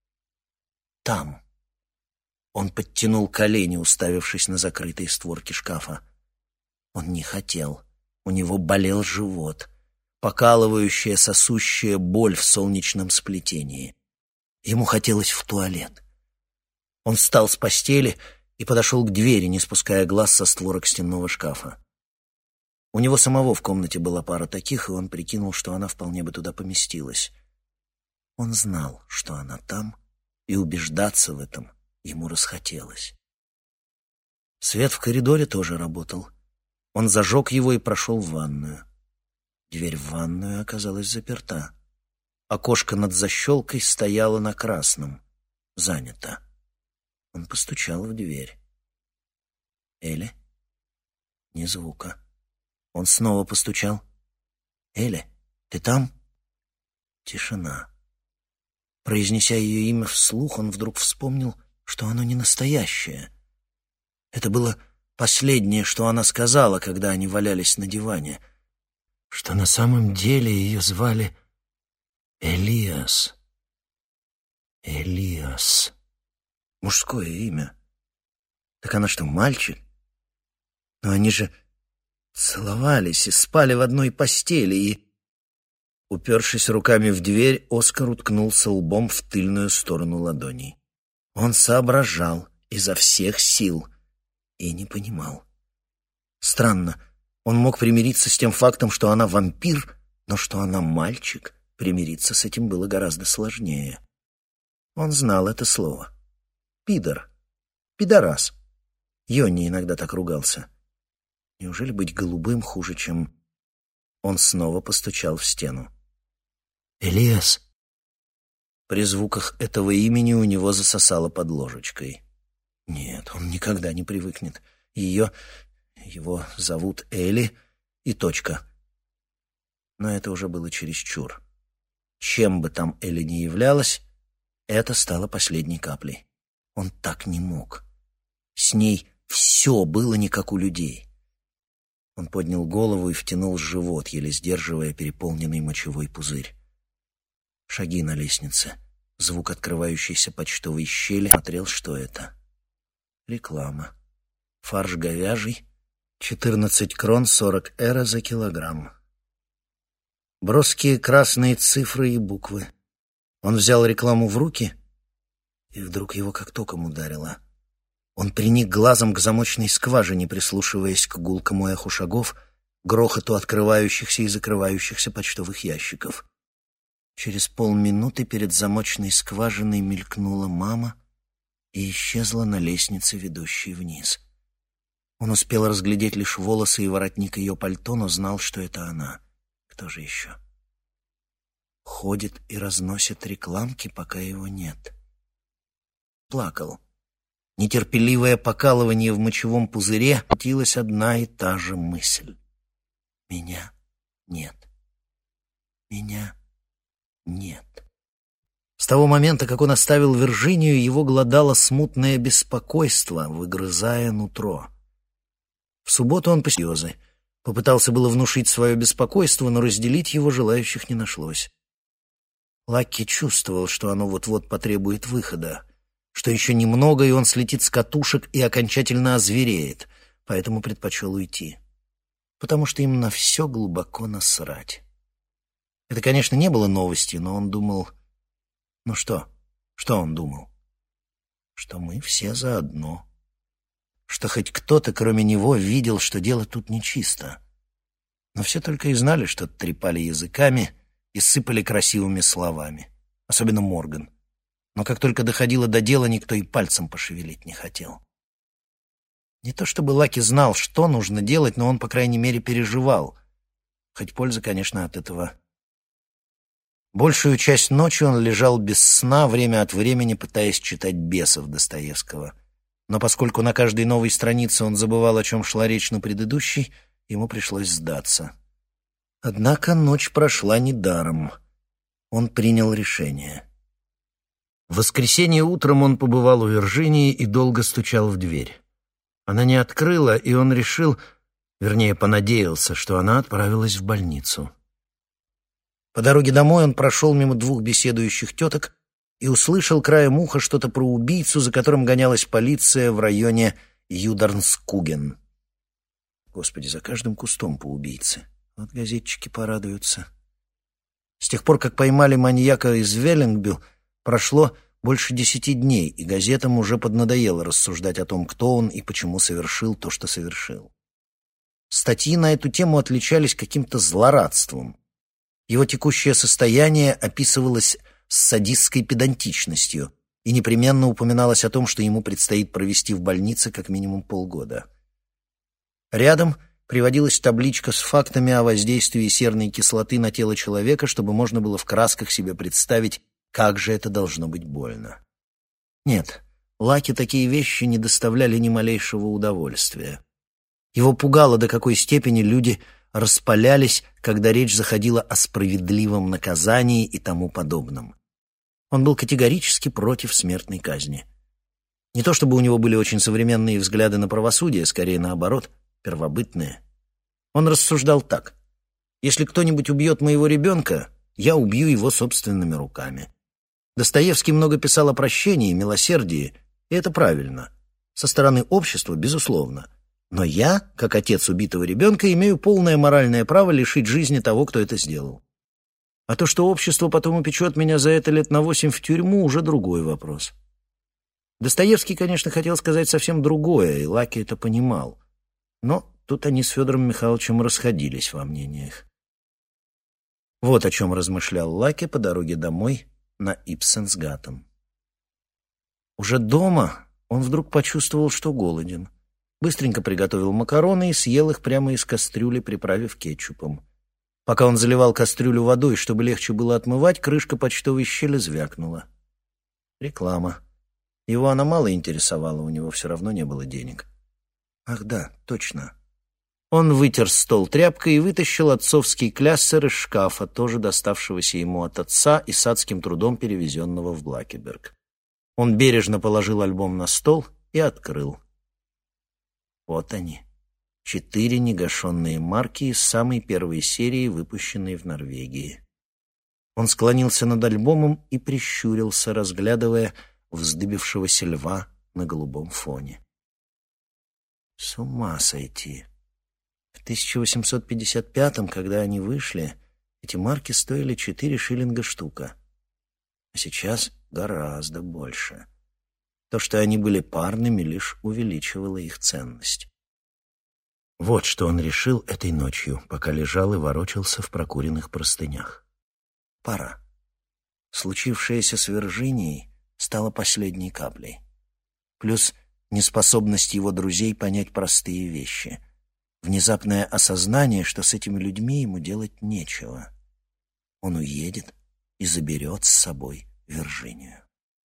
[SPEAKER 1] Там. Он подтянул колени, уставившись на закрытые створки шкафа. Он не хотел. У него болел живот. Покалывающая, сосущая боль в солнечном сплетении. Ему хотелось в туалет. Он встал с постели и подошел к двери, не спуская глаз со створок стенного шкафа. У него самого в комнате была пара таких, и он прикинул, что она вполне бы туда поместилась. Он знал, что она там, и убеждаться в этом ему расхотелось. Свет в коридоре тоже работал. Он зажег его и прошел в ванную. Дверь в ванную оказалась заперта. Окошко над защелкой стояло на красном. Занято. Он постучал в дверь. «Элли?» Ни звука. Он снова постучал. «Элли, ты там?» Тишина. Произнеся ее имя вслух, он вдруг вспомнил, что оно не настоящее. Это было последнее, что она сказала, когда они валялись на диване, что на самом деле ее звали Элиас. Элиас. Мужское имя. Так она что, мальчик? Но они же целовались и спали в одной постели, и... Упершись руками в дверь, Оскар уткнулся лбом в тыльную сторону ладоней. Он соображал изо всех сил и не понимал. Странно, он мог примириться с тем фактом, что она вампир, но что она мальчик, примириться с этим было гораздо сложнее. Он знал это слово. Пидор. Пидорас. Йонни иногда так ругался. Неужели быть голубым хуже, чем... Он снова постучал в стену. «Элиас!» При звуках этого имени у него засосало под ложечкой. Нет, он никогда не привыкнет. Ее... Его зовут Элли и точка. Но это уже было чересчур. Чем бы там Элли ни являлась, это стало последней каплей. Он так не мог. С ней все было не как у людей. Он поднял голову и втянул живот, еле сдерживая переполненный мочевой пузырь. Шаги на лестнице. Звук открывающейся почтовой щели. Смотрел, что это. Реклама. Фарш говяжий. четырнадцать крон сорок эра за килограмм. Броские красные цифры и буквы. Он взял рекламу в руки, и вдруг его как током ударило. Он приник глазом к замочной скважине, прислушиваясь к гулкому эху шагов, грохоту открывающихся и закрывающихся почтовых ящиков. Через полминуты перед замочной скважиной мелькнула мама и исчезла на лестнице, ведущей вниз. Он успел разглядеть лишь волосы и воротник ее пальто, но знал, что это она. Кто же еще? Ходит и разносит рекламки, пока его нет. Плакал. Нетерпеливое покалывание в мочевом пузыре, крутилась одна и та же мысль. Меня нет. Меня нет. С того момента, как он оставил Вирджинию, его глодало смутное беспокойство, выгрызая нутро. В субботу он посерьезно попытался было внушить свое беспокойство, но разделить его желающих не нашлось. Лакки чувствовал, что оно вот-вот потребует выхода, что еще немного, и он слетит с катушек и окончательно озвереет, поэтому предпочел уйти. Потому что им на все глубоко насрать. Это, конечно, не было новостью, но он думал... Ну что? Что он думал? Что мы все заодно. Что хоть кто-то, кроме него, видел, что дело тут нечисто. Но все только и знали, что трепали языками и сыпали красивыми словами. Особенно Морган. Но как только доходило до дела, никто и пальцем пошевелить не хотел. Не то чтобы Лаки знал, что нужно делать, но он, по крайней мере, переживал. Хоть польза, конечно, от этого... Большую часть ночи он лежал без сна, время от времени пытаясь читать «Бесов» Достоевского. Но поскольку на каждой новой странице он забывал, о чем шла речь на предыдущей, ему пришлось сдаться. Однако ночь прошла недаром. Он принял решение. В воскресенье утром он побывал у Вирджинии и долго стучал в дверь. Она не открыла, и он решил, вернее, понадеялся, что она отправилась в больницу. По дороге домой он прошел мимо двух беседующих теток и услышал краем уха что-то про убийцу, за которым гонялась полиция в районе Юдарнскуген. Господи, за каждым кустом по убийце. Вот газетчики порадуются. С тех пор, как поймали маньяка из Веллингбю, прошло больше десяти дней, и газетам уже поднадоело рассуждать о том, кто он и почему совершил то, что совершил. Статьи на эту тему отличались каким-то злорадством. Его текущее состояние описывалось с садистской педантичностью и непременно упоминалось о том, что ему предстоит провести в больнице как минимум полгода. Рядом приводилась табличка с фактами о воздействии серной кислоты на тело человека, чтобы можно было в красках себе представить, как же это должно быть больно. Нет, Лаки такие вещи не доставляли ни малейшего удовольствия. Его пугало, до какой степени люди распалялись, когда речь заходила о справедливом наказании и тому подобном. Он был категорически против смертной казни. Не то чтобы у него были очень современные взгляды на правосудие, скорее наоборот, первобытные. Он рассуждал так: если кто-нибудь убьет моего ребенка, я убью его собственными руками. Достоевский много писал о прощении, милосердии, и это правильно. Со стороны общества, безусловно. Но я, как отец убитого ребенка, имею полное моральное право лишить жизни того, кто это сделал. А то, что общество потом упечет меня за это лет на восемь в тюрьму, уже другой вопрос. Достоевский, конечно, хотел сказать совсем другое, и Лаки это понимал. Но тут они с Федором Михайловичем расходились во мнениях. Вот о чем размышлял Лаки по дороге домой на Ипсенсгаттен. Уже дома он вдруг почувствовал, что голоден. Быстренько приготовил макароны и съел их прямо из кастрюли, приправив кетчупом. Пока он заливал кастрюлю водой, чтобы легче было отмывать, крышка почтовой щели звякнула. Реклама. Его она мало интересовала, у него все равно не было денег. Ах да, точно. Он вытер стол тряпкой и вытащил отцовский кляссер из шкафа, тоже доставшегося ему от отца и с адским трудом перевезенного в Блакеберг. Он бережно положил альбом на стол и открыл. Вот они. Четыре негашенные марки из самой первой серии, выпущенной в Норвегии. Он склонился над альбомом и прищурился, разглядывая вздыбившегося льва на голубом фоне. С ума сойти. В тысяча восемьсот пятьдесят пятом, когда они вышли, эти марки стоили четыре шиллинга штука. А сейчас гораздо больше. То, что они были парными, лишь увеличивало их ценность. Вот что он решил этой ночью, пока лежал и ворочался в прокуренных простынях. Пора. Случившееся с Виржинией стало последней каплей. Плюс неспособность его друзей понять простые вещи. Внезапное осознание, что с этими людьми ему делать нечего. Он уедет и заберет с собой Виржинию.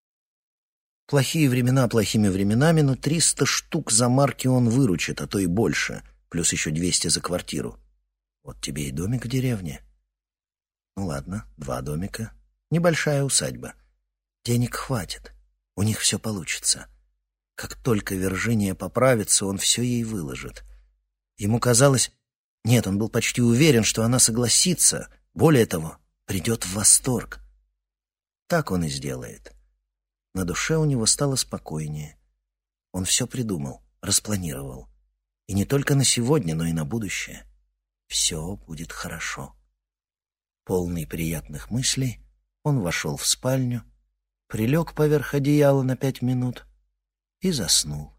[SPEAKER 1] Плохие времена плохими временами, но триста штук за марки он выручит, а то и больше, плюс еще двести за квартиру. Вот тебе и домик в деревне. Ну ладно, два домика, небольшая усадьба. Денег хватит, у них все получится. Как только Виржиния поправится, он все ей выложит. Ему казалось... Нет, он был почти уверен, что она согласится. Более того, придет в восторг. Так он и сделает. На душе у него стало спокойнее. Он все придумал, распланировал. И не только на сегодня, но и на будущее. Все будет хорошо. Полный приятных мыслей, он вошел в спальню, прилег поверх одеяла на пять минут и заснул.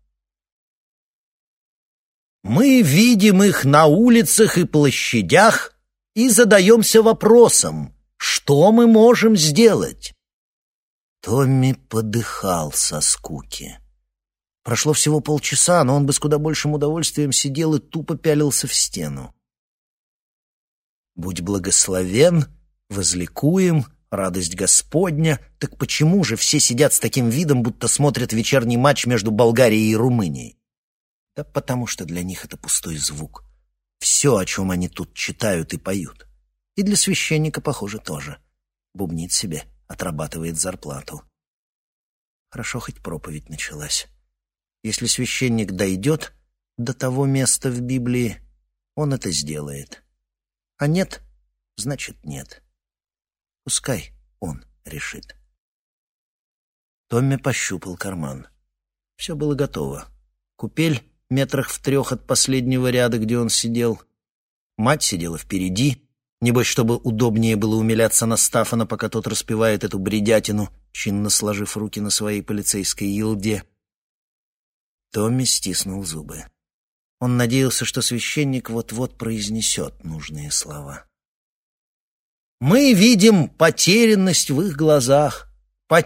[SPEAKER 1] Мы видим их на улицах и площадях и задаемся вопросом, что мы можем сделать? Томми подыхал со скуки. Прошло всего полчаса, но он бы с куда большим удовольствием сидел и тупо пялился в стену. «Будь благословен, возликуем, радость Господня. Так почему же все сидят с таким видом, будто смотрят вечерний матч между Болгарией и Румынией? Да потому что для них это пустой звук. Все, о чем они тут читают и поют. И для священника, похоже, тоже. Бубнит себе, отрабатывает зарплату. Хорошо, хоть проповедь началась. Если священник дойдет до того места в Библии, он это сделает. А нет, значит нет. Пускай он решит. Томми пощупал карман. Все было готово. Купель метрах в трех от последнего ряда, где он сидел. Мать сидела впереди, небось, чтобы удобнее было умиляться на Стаффана, пока тот распевает эту бредятину, чинно сложив руки на своей полицейской елде. Томми стиснул зубы. Он надеялся, что священник вот-вот произнесет нужные слова. «Мы видим потерянность в их глазах,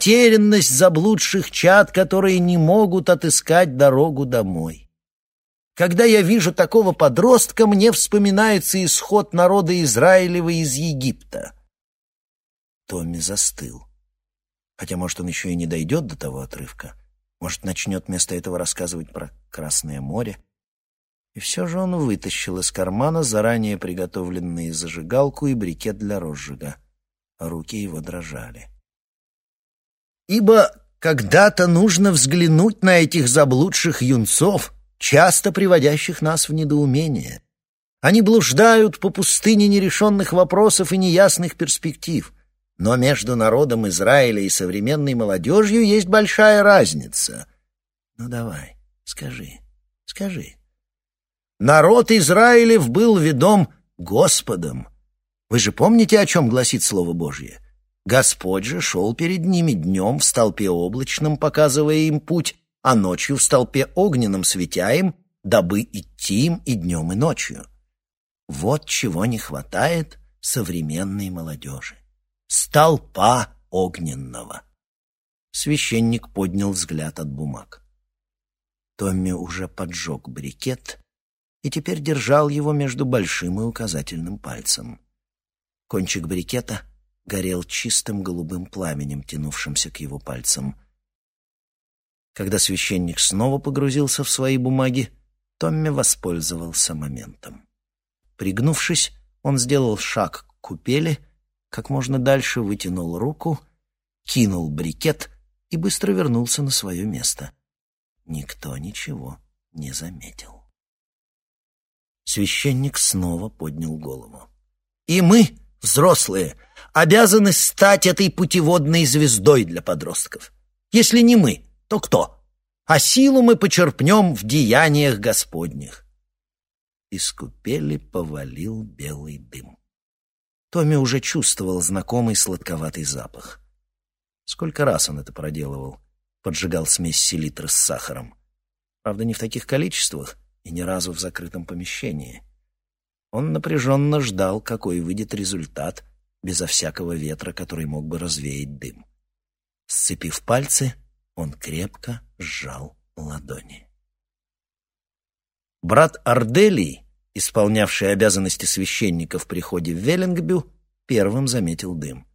[SPEAKER 1] потерянность заблудших чад, которые не могут отыскать дорогу домой. Когда я вижу такого подростка, мне вспоминается исход народа Израилева из Египта». Томми застыл. Хотя, может, он еще и не дойдет до того отрывка. Может, начнет вместо этого рассказывать про Красное море. И все же он вытащил из кармана заранее приготовленные зажигалку и брикет для розжига. Руки его дрожали. «Ибо когда-то нужно взглянуть на этих заблудших юнцов, часто приводящих нас в недоумение. Они блуждают по пустыне нерешенных вопросов и неясных перспектив. Но между народом Израиля и современной молодежью есть большая разница. Ну давай, скажи, скажи. Народ Израилев был ведом Господом. Вы же помните, о чем гласит Слово Божье? Господь же шел перед ними днем в столпе облачном, показывая им путь, а ночью в столпе огненном светя им, дабы идти им и днем, и ночью. Вот чего не хватает современной молодежи. Столпа огненного. Священник поднял взгляд от бумаг. Томми уже поджег брикет и теперь держал его между большим и указательным пальцем. Кончик брикета горел чистым голубым пламенем, тянувшимся к его пальцам. Когда священник снова погрузился в свои бумаги, Томми воспользовался моментом. Пригнувшись, он сделал шаг к купели, как можно дальше вытянул руку, кинул брикет и быстро вернулся на свое место. Никто ничего не заметил. Священник снова поднял голову. «И мы, взрослые, обязаны стать этой путеводной звездой для подростков. Если не мы, то кто? А силу мы почерпнем в деяниях Господних». Из купели повалил белый дым. Томми уже чувствовал знакомый сладковатый запах. Сколько раз он это проделывал, поджигал смесь селитры с сахаром. Правда, не в таких количествах и ни разу в закрытом помещении. Он напряженно ждал, какой выйдет результат, безо всякого ветра, который мог бы развеять дым. Сцепив пальцы, он крепко сжал ладони. Брат Арделий, исполнявший обязанности священника в приходе в Веллингбю, первым заметил дым.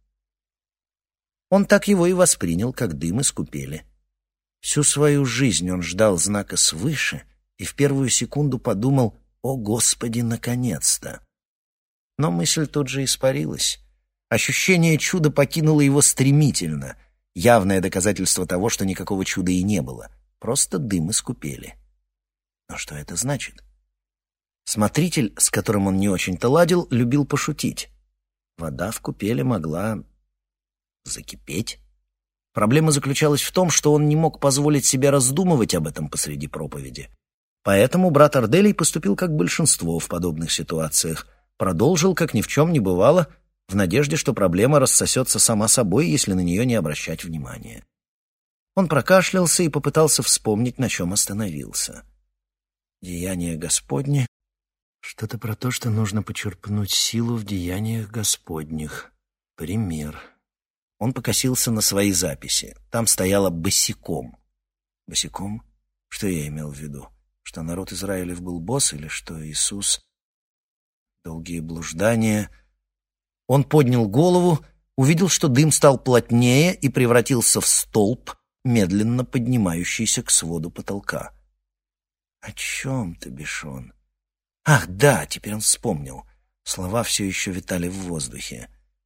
[SPEAKER 1] Он так его и воспринял, как дым из купели. Всю свою жизнь он ждал знака свыше и в первую секунду подумал: «О, Господи, наконец-то!» Но мысль тут же испарилась. Ощущение чуда покинуло его стремительно, явное доказательство того, что никакого чуда и не было, просто дым из купели. Но что это значит? Смотритель, с которым он не очень-то ладил, любил пошутить. Вода в купели могла закипеть. Проблема заключалась в том, что он не мог позволить себе раздумывать об этом посреди проповеди. Поэтому брат Арделий поступил как большинство в подобных ситуациях, продолжил, как ни в чем не бывало, в надежде, что проблема рассосется сама собой, если на нее не обращать внимания. Он прокашлялся и попытался вспомнить, на чем остановился. Деяния Господни. Что-то про то, что нужно почерпнуть силу в деяниях Господних. Пример. Он покосился на свои записи. Там стояло «босиком». Босиком? Что я имел в виду? Что народ Израилев был босс или что Иисус... Долгие блуждания. Он поднял голову, увидел, что дым стал плотнее и превратился в столб, медленно поднимающийся к своду потолка. «О чем ты, Бишон?» «Ах, да, теперь он вспомнил». Слова все еще витали в воздухе.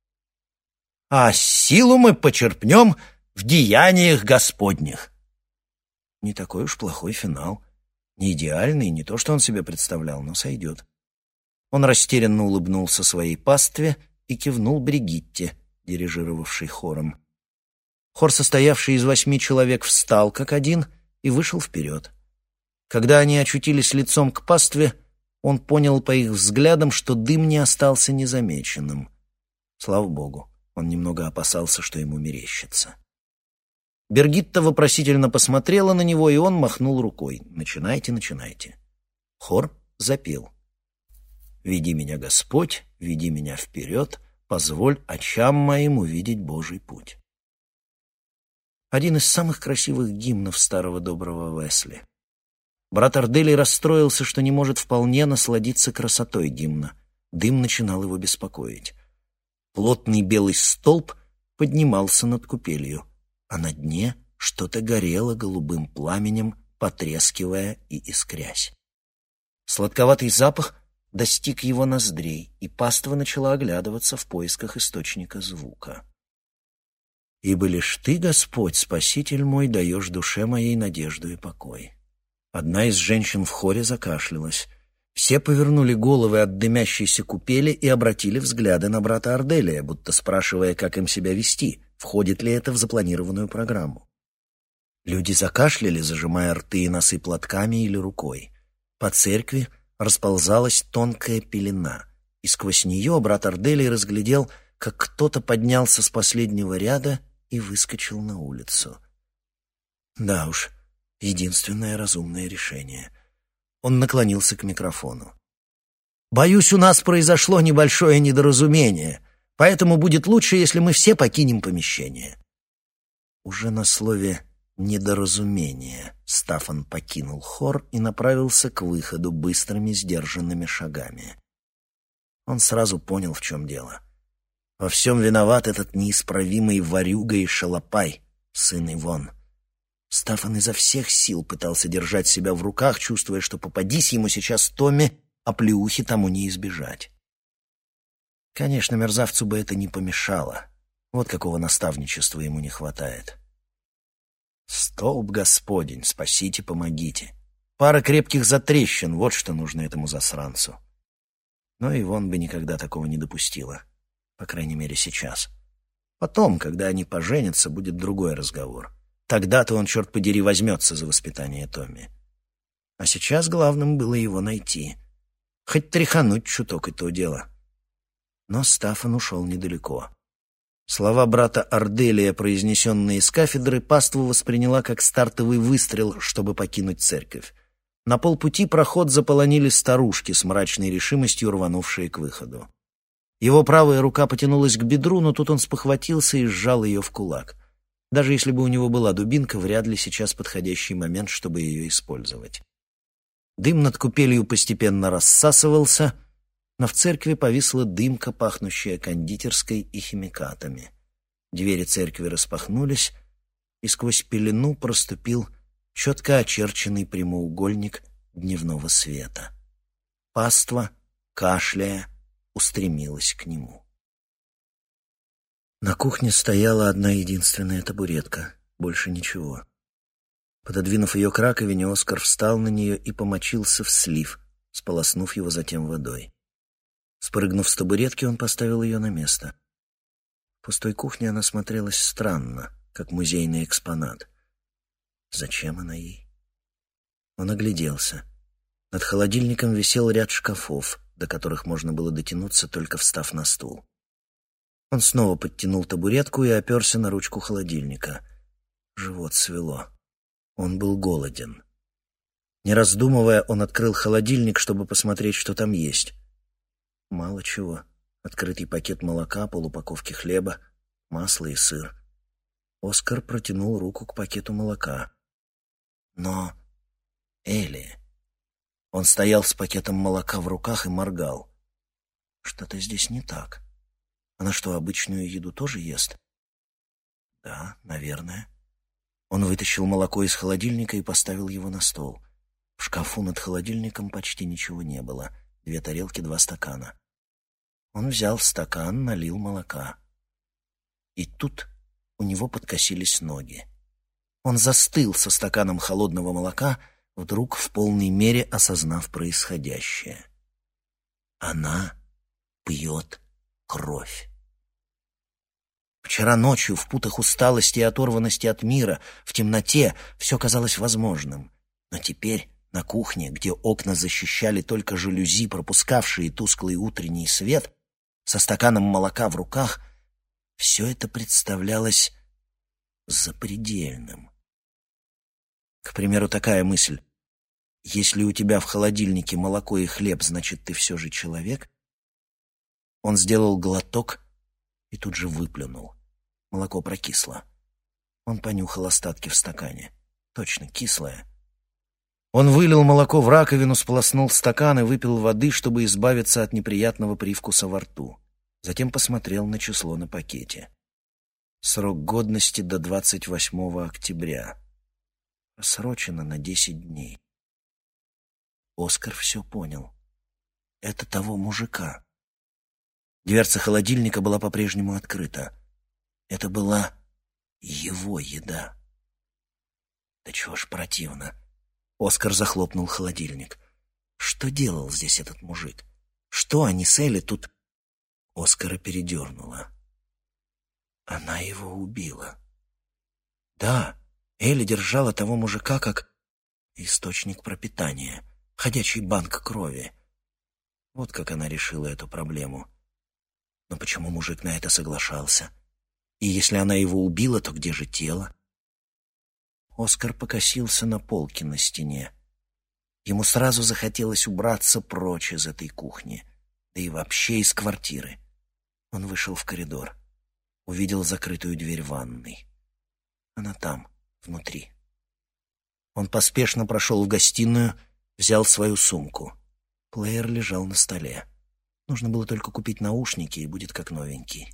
[SPEAKER 1] «А силу мы почерпнем в деяниях Господних». Не такой уж плохой финал. Не идеальный, не то, что он себе представлял, но сойдет. Он растерянно улыбнулся своей пастве и кивнул Бригитте, дирижировавшей хором. Хор, состоявший из восьми человек, встал как один и вышел вперед. Когда они очутились лицом к пастве, он понял по их взглядам, что дым не остался незамеченным. Слава богу, он немного опасался, что ему мерещится. Бергитта вопросительно посмотрела на него, и он махнул рукой. «Начинайте, начинайте». Хор запел. «Веди меня, Господь, веди меня вперед, позволь очам моим увидеть Божий путь». Один из самых красивых гимнов старого доброго Весли. Брат Арделий расстроился, что не может вполне насладиться красотой гимна. Дым начинал его беспокоить. Плотный белый столб поднимался над купелью, а на дне что-то горело голубым пламенем, потрескивая и искрясь. Сладковатый запах достиг его ноздрей, и паства начала оглядываться в поисках источника звука. «Ибо лишь ты, Господь, Спаситель мой, даешь душе моей надежду и покой». Одна из женщин в хоре закашлялась. Все повернули головы от дымящейся купели и обратили взгляды на брата Арделия, будто спрашивая, как им себя вести, входит ли это в запланированную программу. Люди закашляли, зажимая рты и носы платками или рукой. По церкви расползалась тонкая пелена, и сквозь нее брат Арделий разглядел, как кто-то поднялся с последнего ряда и выскочил на улицу. Да уж, единственное разумное решение. Он наклонился к микрофону. «Боюсь, у нас произошло небольшое недоразумение, поэтому будет лучше, если мы все покинем помещение». Уже на слове «недоразумение» Стаффан покинул хор и направился к выходу быстрыми, сдержанными шагами. Он сразу понял, в чем дело. Во всем виноват этот неисправимый ворюга и шалопай, сын Ивон. Стаффан изо всех сил пытался держать себя в руках, чувствуя, что попадись ему сейчас Томми, оплеухи тому не избежать. Конечно, мерзавцу бы это не помешало. Вот какого наставничества ему не хватает. Столб Господень, спасите, помогите. Пара крепких затрещин, вот что нужно этому засранцу. Но Ивон бы никогда такого не допустила. По крайней мере, сейчас. Потом, когда они поженятся, будет другой разговор. Тогда-то он, черт подери, возьмется за воспитание Томми. А сейчас главным было его найти. Хоть тряхануть чуток и то дело. Но Стаффан ушел недалеко. Слова брата Арделия, произнесенные с кафедры, паства восприняла как стартовый выстрел, чтобы покинуть церковь. На полпути проход заполонили старушки с мрачной решимостью, рванувшие к выходу. Его правая рука потянулась к бедру, но тут он спохватился и сжал ее в кулак. Даже если бы у него была дубинка, вряд ли сейчас подходящий момент, чтобы ее использовать. Дым над купелью постепенно рассасывался, но в церкви повисла дымка, пахнущая кондитерской и химикатами. Двери церкви распахнулись, и сквозь пелену проступил четко очерченный прямоугольник дневного света. Паства, кашляя, устремилась к нему. На кухне стояла одна единственная табуретка, больше ничего. Пододвинув ее к раковине, Оскар встал на нее и помочился в слив, сполоснув его затем водой. Спрыгнув с табуретки, он поставил ее на место. В пустой кухне она смотрелась странно, как музейный экспонат. Зачем она ей? Он огляделся. Над холодильником висел ряд шкафов, до которых можно было дотянуться, только встав на стул. Он снова подтянул табуретку и оперся на ручку холодильника. Живот свело. Он был голоден. Не раздумывая, он открыл холодильник, чтобы посмотреть, что там есть. Мало чего. Открытый пакет молока, полупаковки хлеба, масло и сыр. Оскар протянул руку к пакету молока. Но Элли... Он стоял с пакетом молока в руках и моргал. Что-то здесь не так. Она что, обычную еду тоже ест? Да, наверное. Он вытащил молоко из холодильника и поставил его на стол. В шкафу над холодильником почти ничего не было. Две тарелки, два стакана. Он взял стакан, налил молока. И тут у него подкосились ноги. Он застыл со стаканом холодного молока, вдруг в полной мере осознав происходящее. Она пьет кровь. Вчера ночью, в путах усталости и оторванности от мира, в темноте, все казалось возможным. Но теперь на кухне, где окна защищали только жалюзи, пропускавшие тусклый утренний свет, со стаканом молока в руках, все это представлялось запредельным. К примеру, такая мысль: если у тебя в холодильнике молоко и хлеб, значит, ты все же человек? Он сделал глоток и тут же выплюнул. Молоко прокисло. Он понюхал остатки в стакане. Точно, кислое.
[SPEAKER 2] Он вылил молоко в раковину, сполоснул стакан и выпил воды, чтобы избавиться от неприятного привкуса во рту. Затем посмотрел на число на пакете. Срок годности до двадцать восьмого октября. Просрочено на десять дней. Оскар все понял. Это того мужика. Дверца холодильника была по-прежнему открыта. Это была его еда. Да чего ж противно. Оскар захлопнул холодильник. Что делал здесь этот мужик? Что они с Элли тут... Оскара передернуло. Она его убила. Да, Элли держала того мужика как источник пропитания, ходячий банк крови. Вот как она решила эту проблему. Но почему мужик на это соглашался? И если она его убила, то где же тело? Оскар покосился на полки на стене. Ему сразу захотелось убраться прочь из этой кухни, да и вообще из квартиры. Он вышел в коридор, увидел закрытую дверь ванной. Она там, внутри. Он поспешно прошел в гостиную, взял свою сумку. Плеер лежал на столе. Нужно было только купить наушники, и будет как новенький.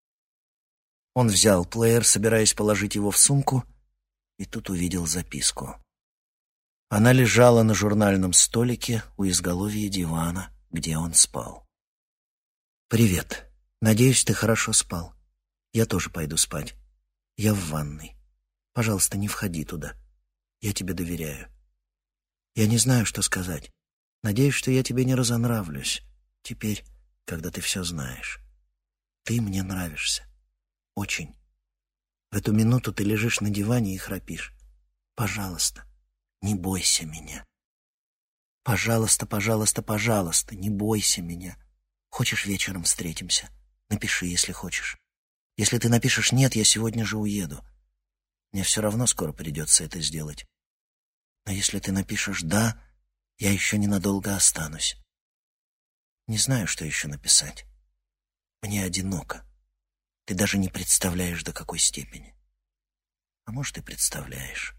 [SPEAKER 2] Он взял плеер, собираясь положить его в сумку, и тут увидел записку. Она лежала на журнальном столике у изголовья дивана, где он спал. «Привет. Надеюсь, ты хорошо спал. Я тоже пойду спать. Я в ванной. Пожалуйста, не входи туда. Я тебе доверяю. Я не знаю, что сказать. Надеюсь, что я тебе не разонравлюсь. Теперь, когда ты все знаешь. Ты мне нравишься. Очень. В эту минуту ты лежишь на диване и храпишь. Пожалуйста, не бойся меня. Пожалуйста, пожалуйста, пожалуйста, не бойся меня. Хочешь, вечером встретимся? Напиши, если хочешь. Если ты напишешь «нет», я сегодня же уеду. Мне все равно скоро придется это сделать. Но если ты напишешь «да», я еще ненадолго останусь. Не знаю, что еще написать. Мне одиноко. Ты даже не представляешь, до какой степени. А может, и представляешь.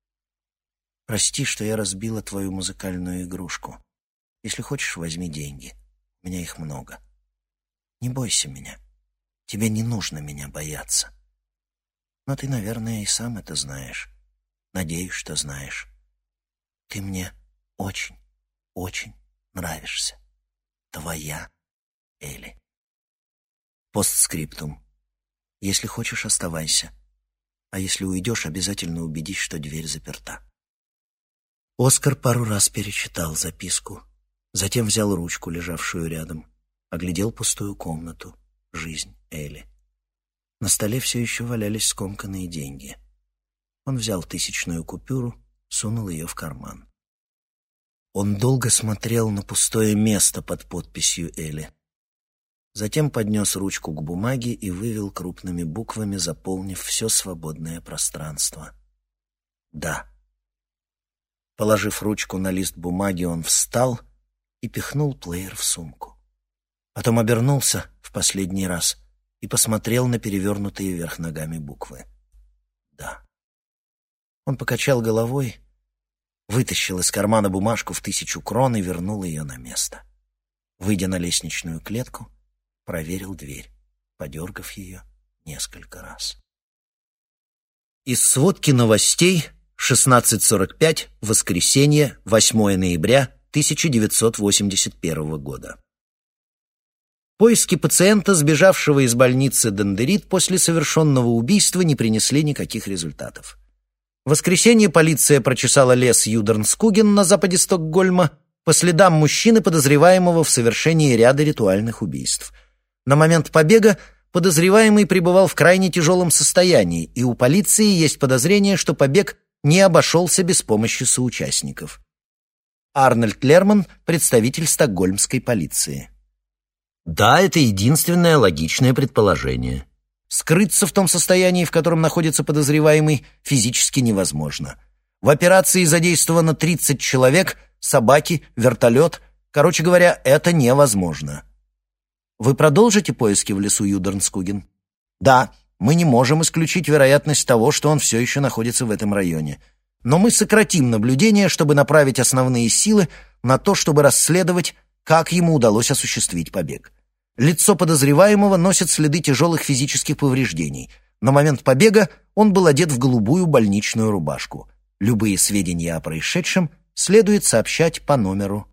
[SPEAKER 2] Прости, что я разбила твою музыкальную игрушку. Если хочешь, возьми деньги. У меня их много. Не бойся меня. Тебе не нужно меня бояться. Но ты, наверное, и сам это знаешь. Надеюсь, что знаешь. Ты мне очень, очень нравишься. Твоя Элли. Постскриптум. Если хочешь, оставайся. А если уйдешь, обязательно убедись, что дверь заперта. Оскар пару раз перечитал записку. Затем взял ручку, лежавшую рядом. Оглядел пустую комнату. Жизнь Элли. На столе все еще валялись скомканные деньги. Он взял тысячную купюру, сунул ее в карман. Он долго смотрел на пустое место под подписью Элли. Затем поднес ручку к бумаге и вывел крупными буквами, заполнив все свободное пространство. «Да». Положив ручку на лист бумаги, он встал и пихнул плеер в сумку. Потом обернулся в последний раз и посмотрел на перевернутые вверх ногами буквы. «Да». Он покачал головой, вытащил из кармана бумажку в тысячу крон и вернул ее на место. Выйдя на лестничную клетку, проверил дверь, подергав ее несколько раз. Из сводки новостей, шестнадцать сорок пять, воскресенье, восьмое ноября тысяча девятьсот восемьдесят первого года. Поиски пациента, сбежавшего из больницы Дендерит после совершенного убийства, не принесли никаких результатов. В воскресенье полиция прочесала лес Юдернскуген на западе Стокгольма по следам мужчины, подозреваемого в совершении ряда ритуальных убийств. На момент побега подозреваемый пребывал в крайне тяжелом состоянии, и у полиции есть подозрение, что побег не обошелся без помощи соучастников. Арнольд Лерман, представитель стокгольмской полиции. Да, это единственное логичное предположение. Скрыться в том состоянии, в котором находится подозреваемый, физически невозможно. В операции задействовано тридцать человек, собаки, вертолет. Короче говоря, это невозможно. Вы продолжите поиски в лесу Юдернскуген? Да, мы не можем исключить вероятность того, что он все еще находится в этом районе. но мы сократим наблюдение, чтобы направить основные силы на то, чтобы расследовать, как ему удалось осуществить побег. Лицо подозреваемого носит следы тяжелых физических повреждений. На момент побега он был одет в голубую больничную рубашку. Любые сведения о происшедшем следует сообщать по номеру